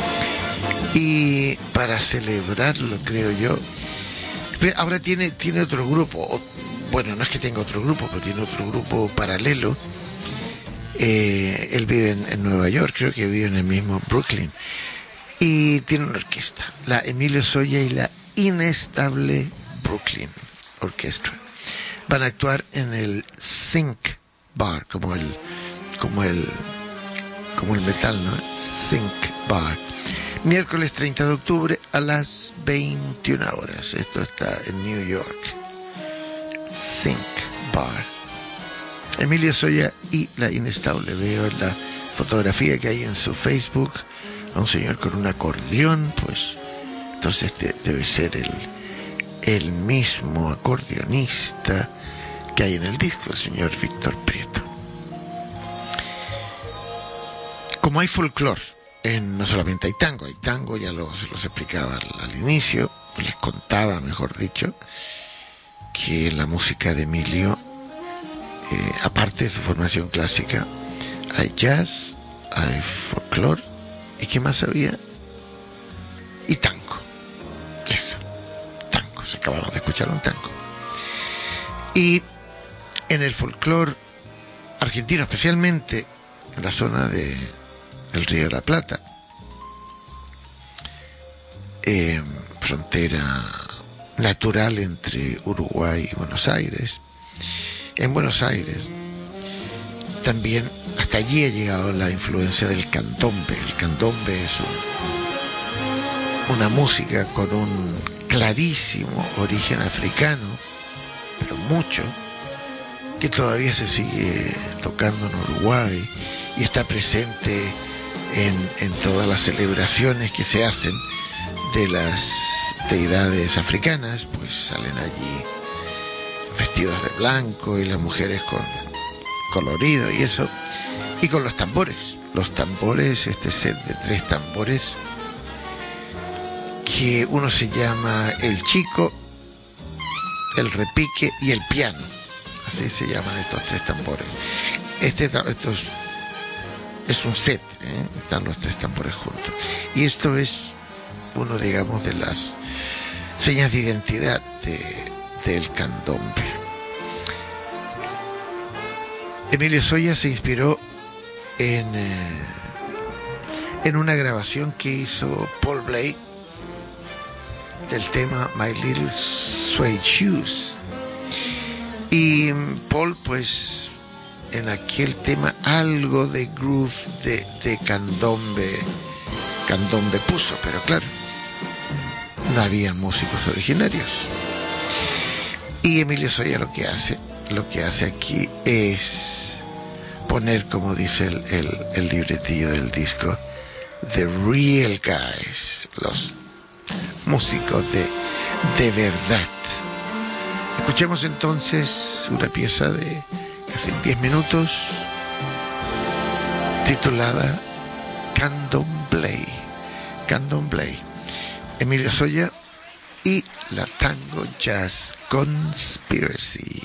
Y para celebrarlo, creo yo, ahora tiene otro grupo. Bueno, no es que tenga otro grupo, pero tiene otro grupo paralelo. Él vive en Nueva York, creo que vive en el mismo Brooklyn. Y tiene una orquesta, la Emilio Soya y la Inestable Brooklyn Orchestra. Van a actuar en el Zinc Bar, como el metal, ¿no? Zinc Bar. Miércoles 30 de octubre a las 21 horas. Esto está en New York. Zinc Bar. Emilio Soya y la Inestable. Veo en la fotografía que hay en su Facebook a un señor con un acordeón, pues entonces debe ser el mismo acordeonista que hay en el disco, el señor Víctor Prieto. Como hay folclore, no solamente hay tango, ya se los explicaba al inicio, les contaba, mejor dicho, que la música de Emilio, aparte de su formación clásica, hay jazz, hay folclore, ¿y qué más había? Y tango. Eso, tango, acabamos de escuchar un tango. Y en el folclore argentino, especialmente en la zona del Río de la Plata, frontera natural entre Uruguay y Buenos Aires, en Buenos Aires también hasta allí ha llegado la influencia del candombe. El candombe es una música con un clarísimo origen africano, pero mucho, que todavía se sigue tocando en Uruguay y está presente en todas las celebraciones que se hacen de las deidades africanas, pues salen allí vestidos de blanco y las mujeres con colorido y eso, y con los tambores, este set de 3 tambores, que uno se llama el chico, el repique y el piano, así se llaman estos 3 tambores. Estos es un set, están los 3 tambores juntos, y esto es uno, digamos, de las señas de identidad del candombe. Emilio Soya se inspiró en una grabación que hizo Paul Blake del tema My Little Suede Shoes, y Paul, pues, en aquel tema algo de groove de candombe puso, pero claro, no había músicos originarios. Y Emilio Soya lo que hace aquí es poner, como dice el libretillo del disco, The Real Guys, los músicos de verdad. Escuchemos entonces una pieza de casi 10 minutos titulada Candomblé. Emilio Soya y la Tango Jazz Conspiracy.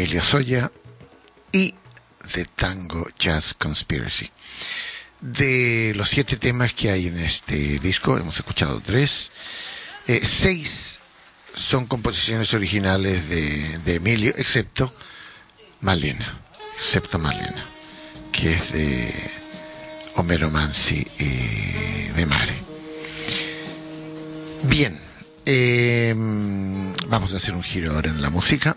Emilio Soya y The Tango Jazz Conspiracy. De los 7 temas que hay en este disco, hemos escuchado 3. 6 son composiciones originales de Emilio, excepto Malena, que es de Homero Manzi y de Mare. Bien, vamos a hacer un giro ahora en la música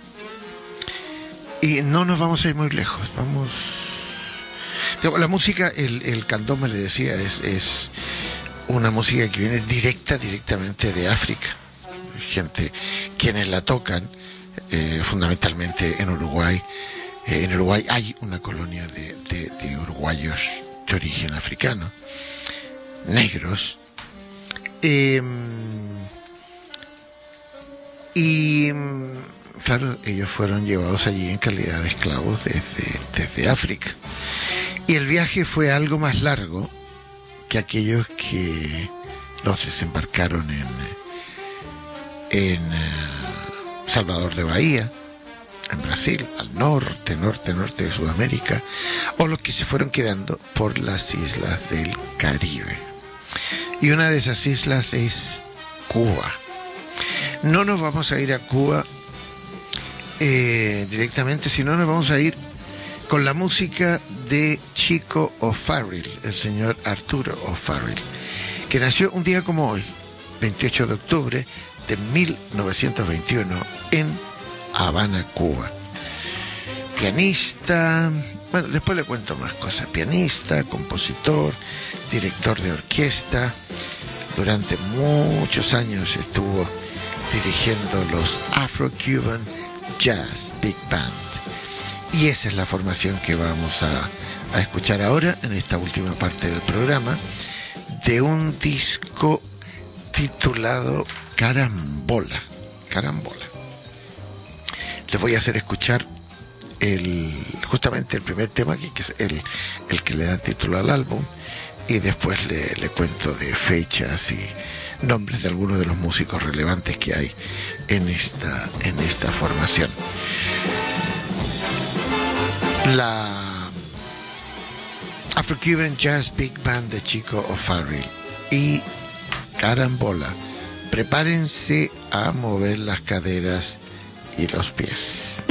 y no nos vamos a ir muy lejos. La música, el candombe, le decía, es una música que viene directamente de África. Gente, quienes la tocan, fundamentalmente en Uruguay. En Uruguay hay una colonia de uruguayos de origen africano, negros, y claro, ellos fueron llevados allí en calidad de esclavos desde África. Y el viaje fue algo más largo que aquellos que los desembarcaron en Salvador de Bahía, en Brasil, al norte de Sudamérica, o los que se fueron quedando por las islas del Caribe. Y una de esas islas es Cuba. No nos vamos a ir a Cuba directamente, sino nos vamos a ir con la música de Chico O'Farrill, el señor Arturo O'Farrill, que nació un día como hoy, 28 de octubre de 1921, en Habana, Cuba. Pianista, bueno, después le cuento más cosas. Pianista, compositor, director de orquesta. Durante muchos años estuvo dirigiendo los Afro-Cuban Jazz Big Band. Y esa es la formación que vamos a escuchar ahora en esta última parte del programa, de un disco titulado Carambola. Les voy a hacer escuchar justamente el primer tema, que es el que le da título al álbum, y después le cuento de fechas y nombres de algunos de los músicos relevantes que hay en esta formación. La Afro-Cuban Jazz Big Band de Chico O'Farrill y Carambola. Prepárense a mover las caderas y los pies.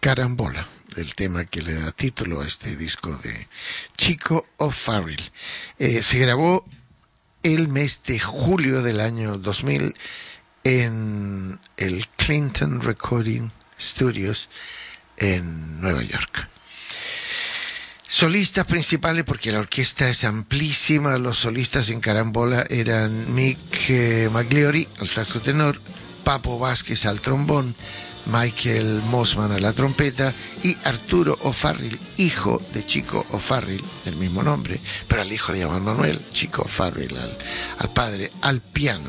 Carambola, el tema que le da título a este disco de Chico O'Farrill. Se grabó el mes de julio del año 2000 en el Clinton Recording Studios en Nueva York. Solistas principales, porque la orquesta es amplísima. Los solistas en Carambola eran Mick Magliori al saxo tenor, Papo Vázquez al trombón, Michael Mosman a la trompeta y Arturo O'Farrill, hijo de Chico O'Farrill, del mismo nombre, pero al hijo le llaman Manuel, Chico O'Farrill al padre, al piano.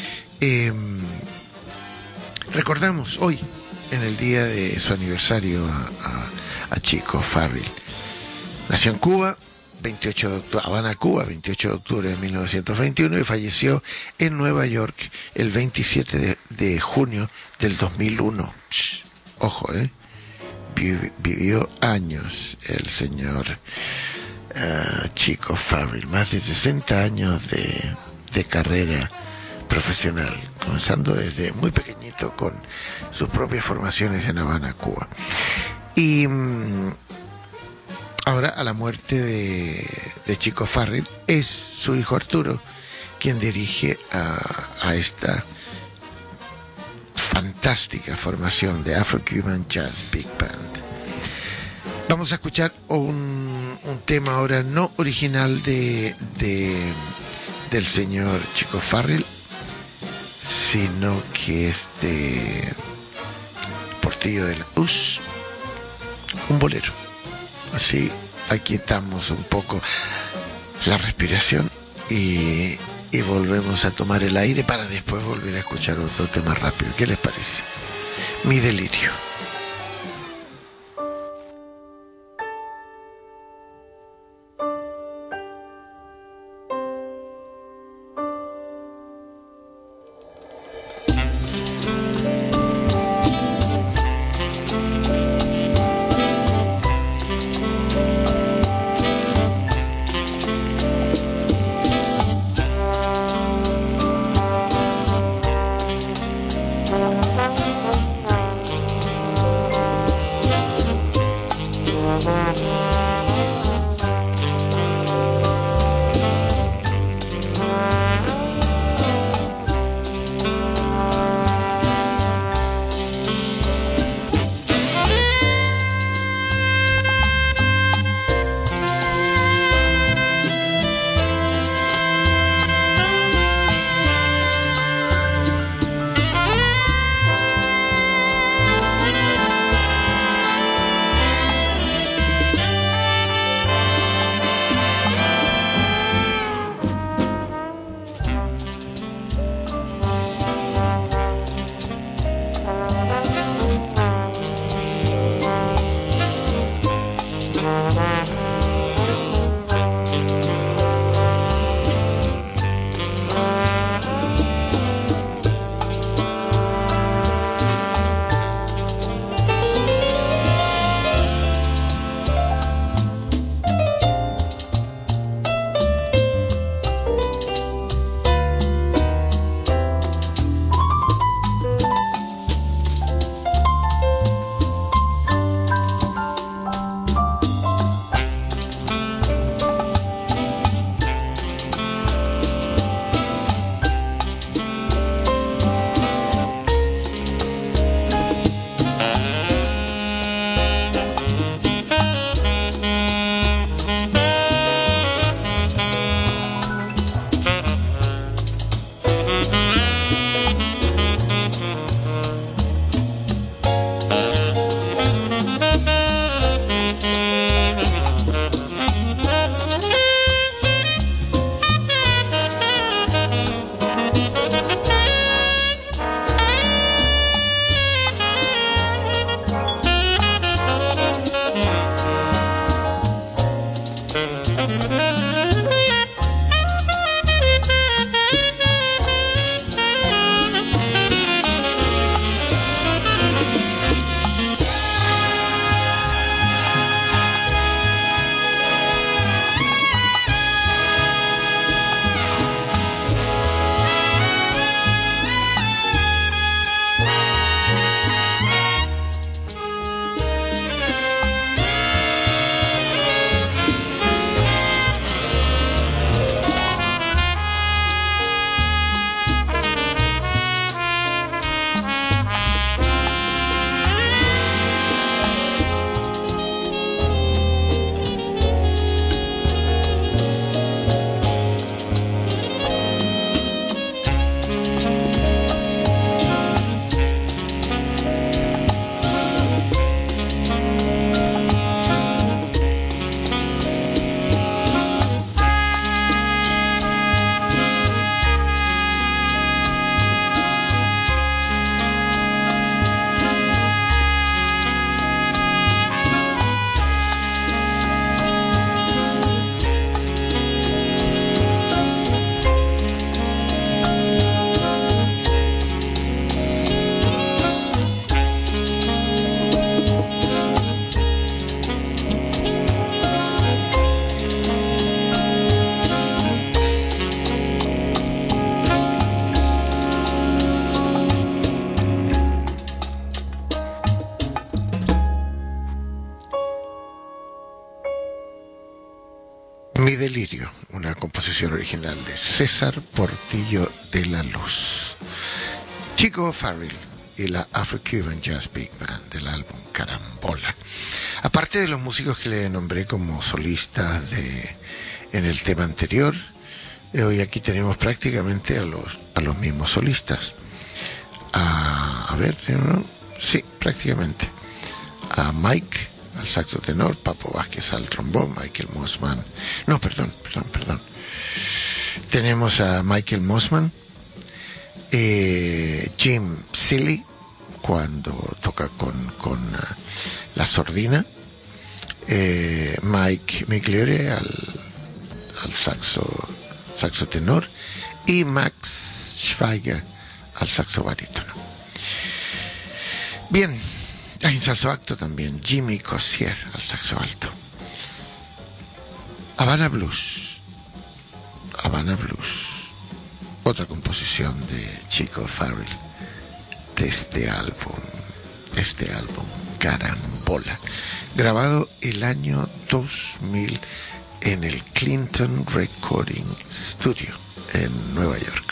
Recordamos hoy, en el día de su aniversario, a Chico O'Farrill. Nació en Cuba, 28 de octubre, Habana, Cuba, 28 de octubre de 1921, y falleció en Nueva York el 27 de junio del 2001. Ojo, vivió años el señor Chico O'Farrill, más de 60 años de carrera profesional, comenzando desde muy pequeñito con sus propias formaciones en Habana, Cuba. Y ahora, a la muerte de Chico O'Farrill, es su hijo Arturo quien dirige a esta fantástica formación de Afro-Cuban Jazz Big Band. Vamos a escuchar un tema ahora no original del señor Chico O'Farrill, sino que es de Portillo de la Cruz, un bolero. Así aquietamos un poco la respiración y volvemos a tomar el aire para después volver a escuchar otro tema rápido. ¿Qué les parece? Mi delirio. composición original de César Portillo de la Luz. Chico Farrell y la Afro-Cuban Jazz Big Band del álbum Carambola. Aparte de los músicos que le nombré como solistas en el tema anterior, hoy aquí tenemos prácticamente a los mismos solistas. A ver, ¿no? Sí, prácticamente. A Mike al saxo tenor, Papo Vázquez al trombón, Michael Mossman. No, perdón. Tenemos a Michael Mossman, Jim Seeley cuando toca con la sordina, Mike Migliore al saxo tenor y Max Schweiger al saxo barítono. Bien, en saxo alto también Jimmy Cossier al saxo alto. Havana Blues, otra composición de Chico Farrell de este álbum Carambola, grabado el año 2000 en el Clinton Recording Studio en Nueva York.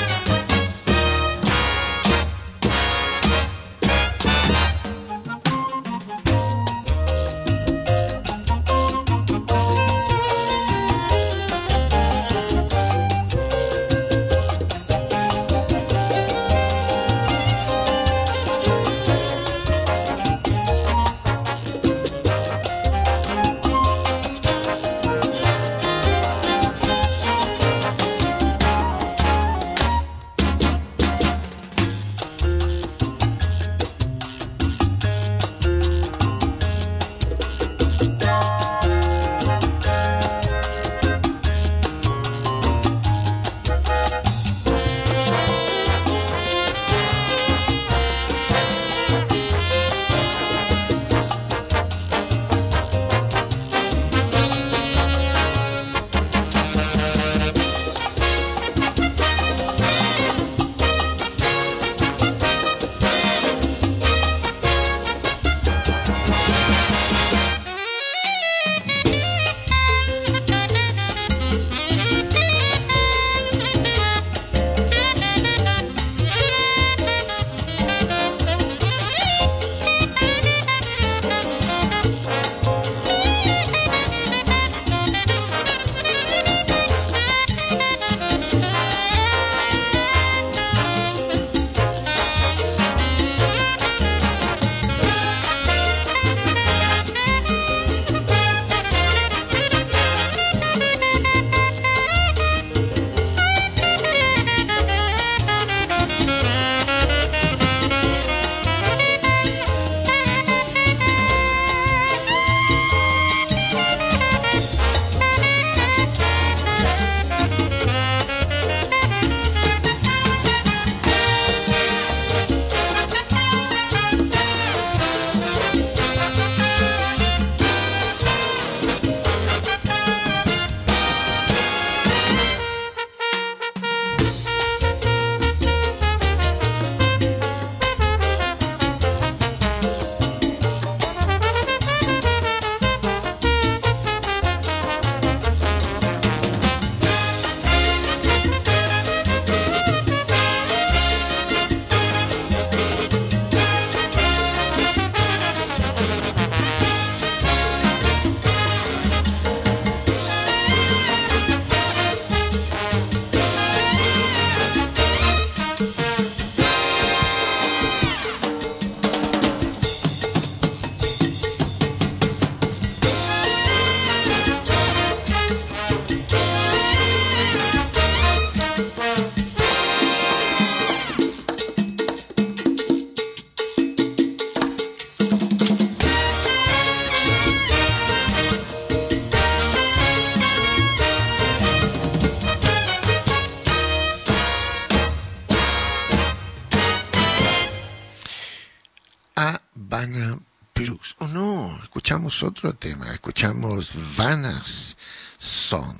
Havana Blues. Oh no, escuchamos otro tema, escuchamos Vanna's Song.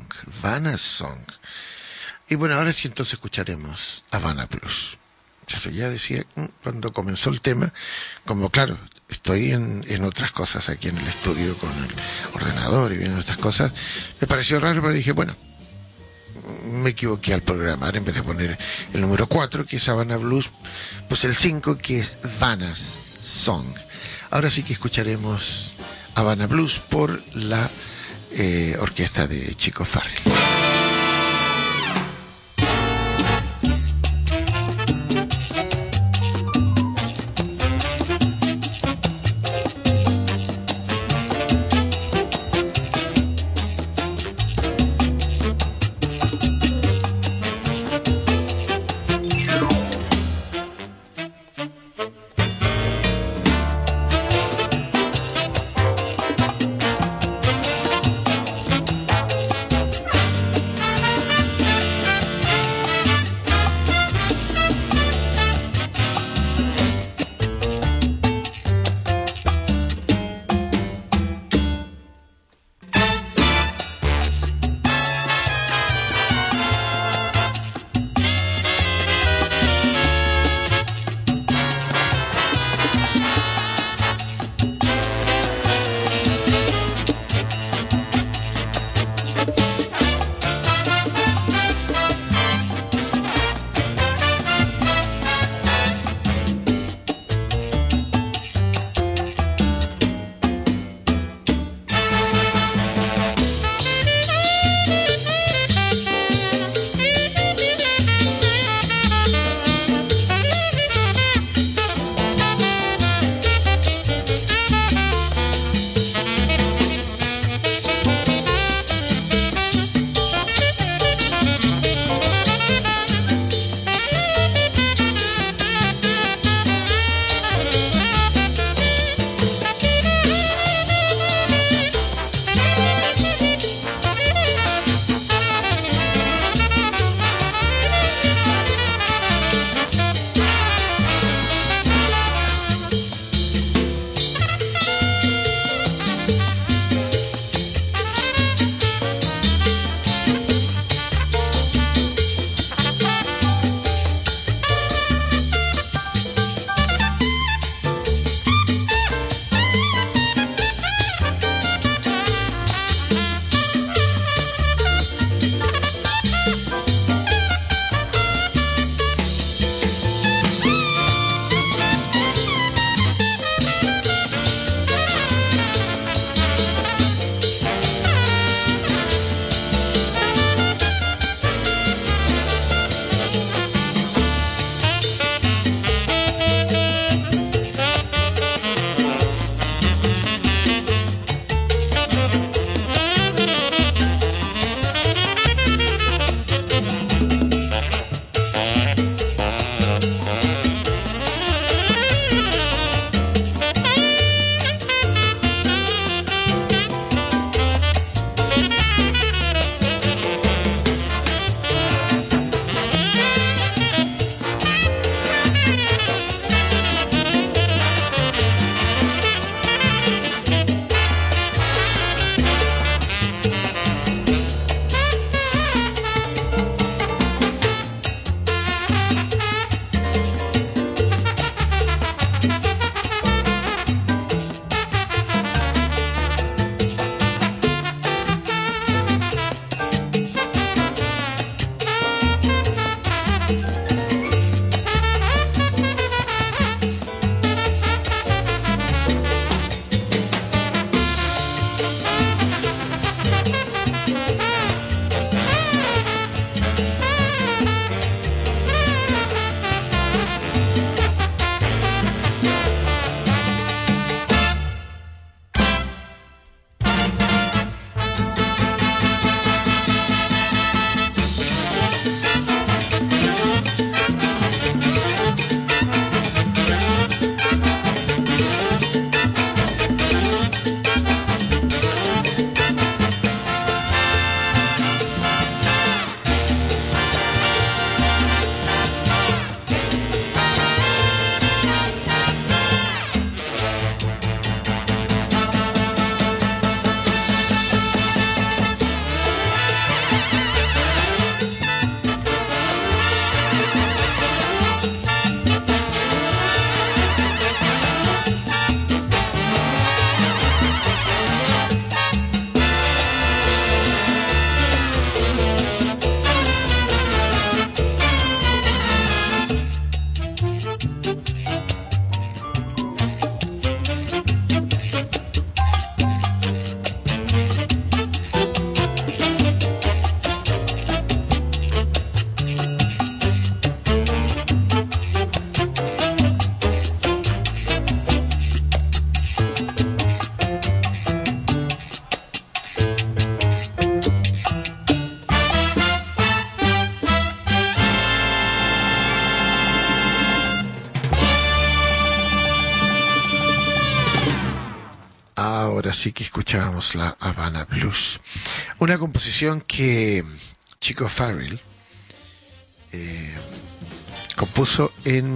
Y bueno, ahora sí entonces escucharemos Havana Blues. Entonces ya decía, cuando comenzó el tema, como claro, estoy en otras cosas aquí en el estudio con el ordenador y viendo estas cosas, me pareció raro, pero dije, bueno, equivoqué al programar, en vez de poner el número 4, que es Havana Blues, pues el 5, que es Vanna's Song. Ahora sí que escucharemos Havana Blues por la orquesta de Chico Farrell. ahora sí que escuchábamos la Havana Blues, una composición que Chico Farrell compuso en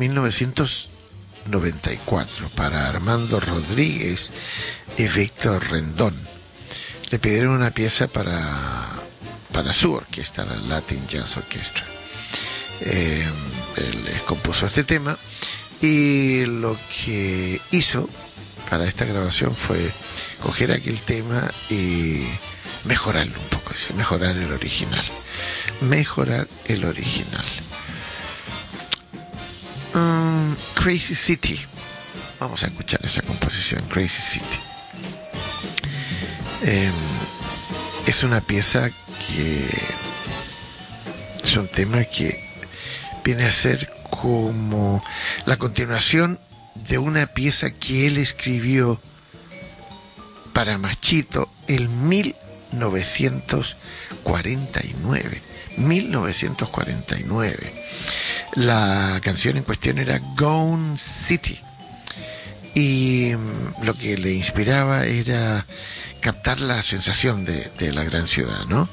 1994 para Armando Rodríguez y Víctor Rendón. Le pidieron una pieza para su orquesta, la Latin Jazz Orchestra. Él les compuso este tema y lo que hizo para esta grabación fue coger aquel tema y mejorarlo un poco, mejorar el original. Crazy City. Vamos a escuchar esa composición, Crazy City. Es una pieza que es un tema que viene a ser como la continuación de una pieza que él escribió para Machito en 1949. La canción en cuestión era Gone City y lo que le inspiraba era captar la sensación de la gran ciudad, ¿no?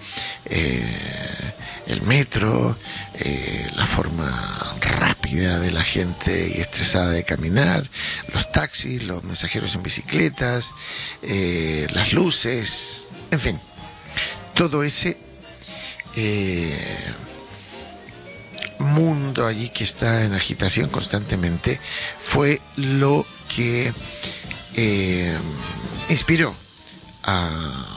El metro, la forma rápida de la gente y estresada de caminar, los taxis, los mensajeros en bicicletas, las luces, en fin, todo ese mundo allí que está en agitación constantemente fue lo que inspiró a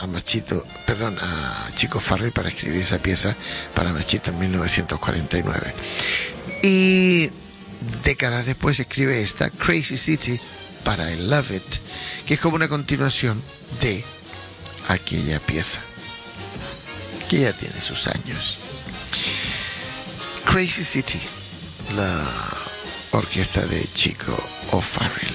Chico Farrell para escribir esa pieza para Machito en 1949. Y décadas después escribe esta Crazy City para el Love It, que es como una continuación de aquella pieza que ya tiene sus años. Crazy City, la orquesta de Chico O'Farrell.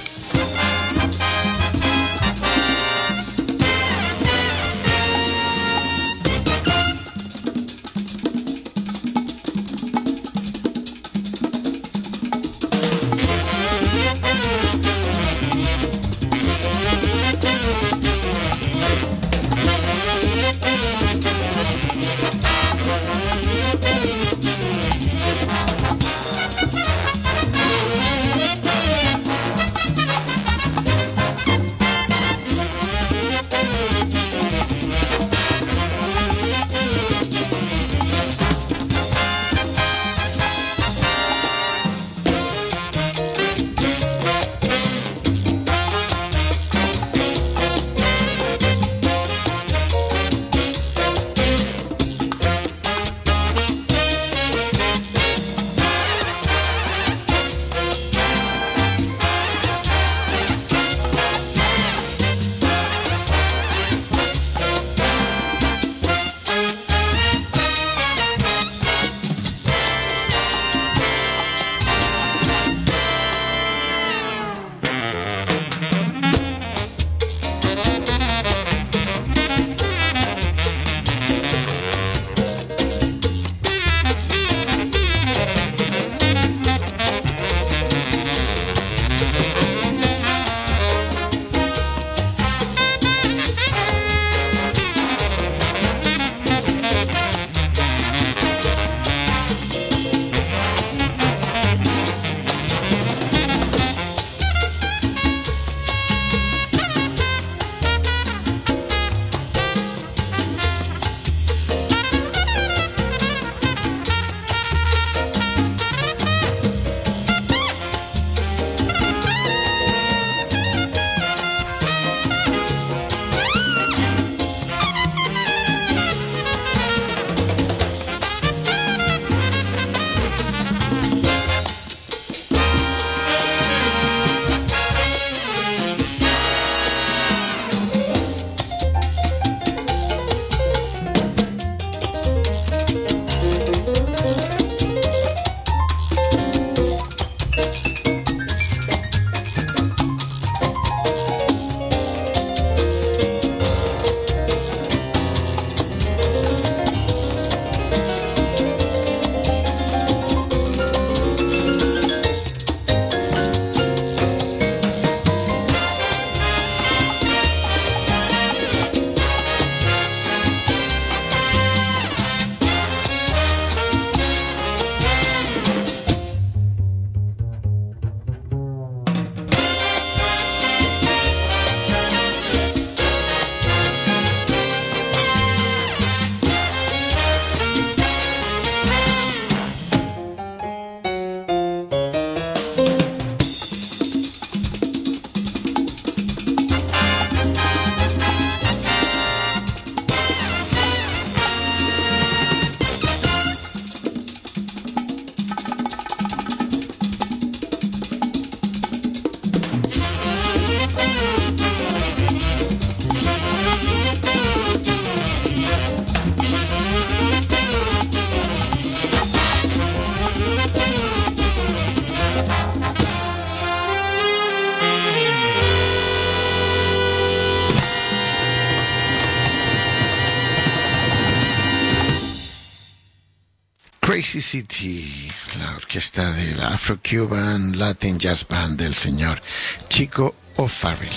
Crazy City, la orquesta de la Afro-Cuban Latin Jazz Band del señor Chico O'Farrill.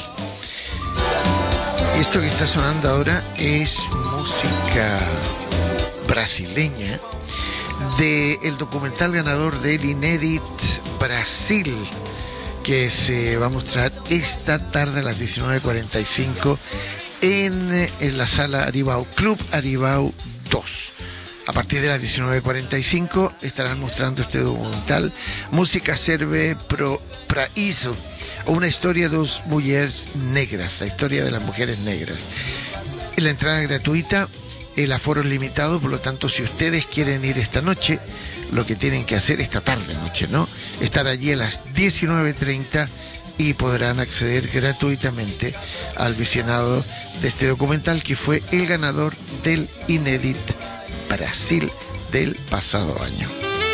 Esto que está sonando ahora es música brasileña del documental ganador del Inédit Brasil, que se va a mostrar esta tarde a las 19:45 en la sala Aribau, Club Aribau 2. A partir de las 19:45 estarán mostrando este documental Música Serve pro Praíso, una historia de dos mujeres negras, la historia de las mujeres negras. La entrada es gratuita, el aforo es limitado, por lo tanto, si ustedes quieren ir esta noche, lo que tienen que hacer, esta tarde noche, ¿no? Estar allí a las 19:30 y podrán acceder gratuitamente al visionado de este documental, que fue el ganador del Inédit Brasil del pasado año.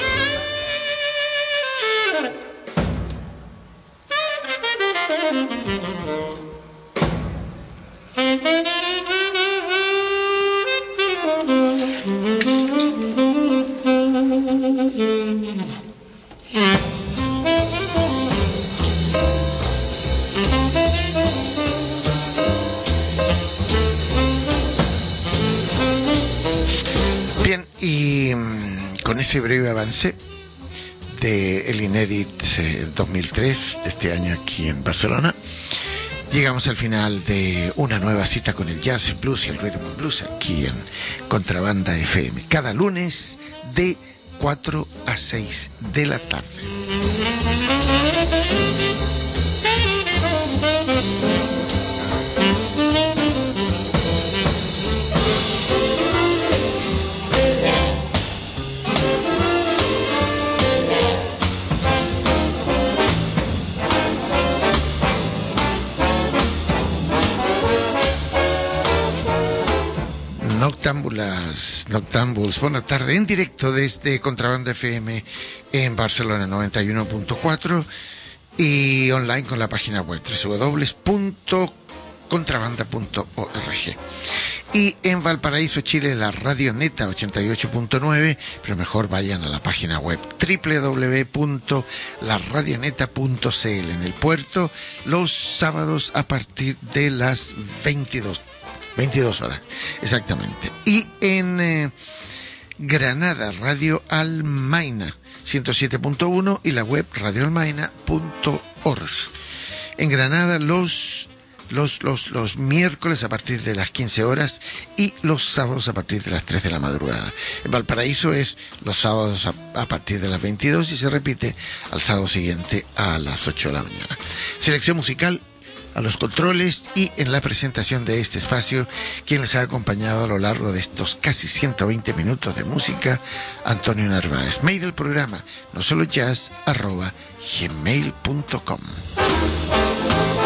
Ese breve avance del Inédit 2003 de este año aquí en Barcelona, llegamos al final de una nueva cita con el jazz, el blues y el rhythm and blues aquí en Contrabanda FM, cada lunes de 4 a 6 de la tarde. Noctámbulos, buena tarde, en directo desde Contrabanda FM en Barcelona 91.4 y online con la página web www.contrabanda.org. Y en Valparaíso, Chile, la Radio Neta 88.9, pero mejor vayan a la página web www.laradioneta.cl. En el puerto, los sábados a partir de las 22 horas, exactamente. Y en Granada, Radio Almaina 107.1 y la web radioalmaina.org. En Granada los miércoles a partir de las 15 horas y los sábados a partir de las 3 de la madrugada. En Valparaíso es los sábados a partir de las 22 y se repite al sábado siguiente a las 8 de la mañana. Selección musical a los controles y en la presentación de este espacio, quien les ha acompañado a lo largo de estos casi 120 minutos de música, Antonio Narváez. Mail del programa, no solo jazz, @gmail.com.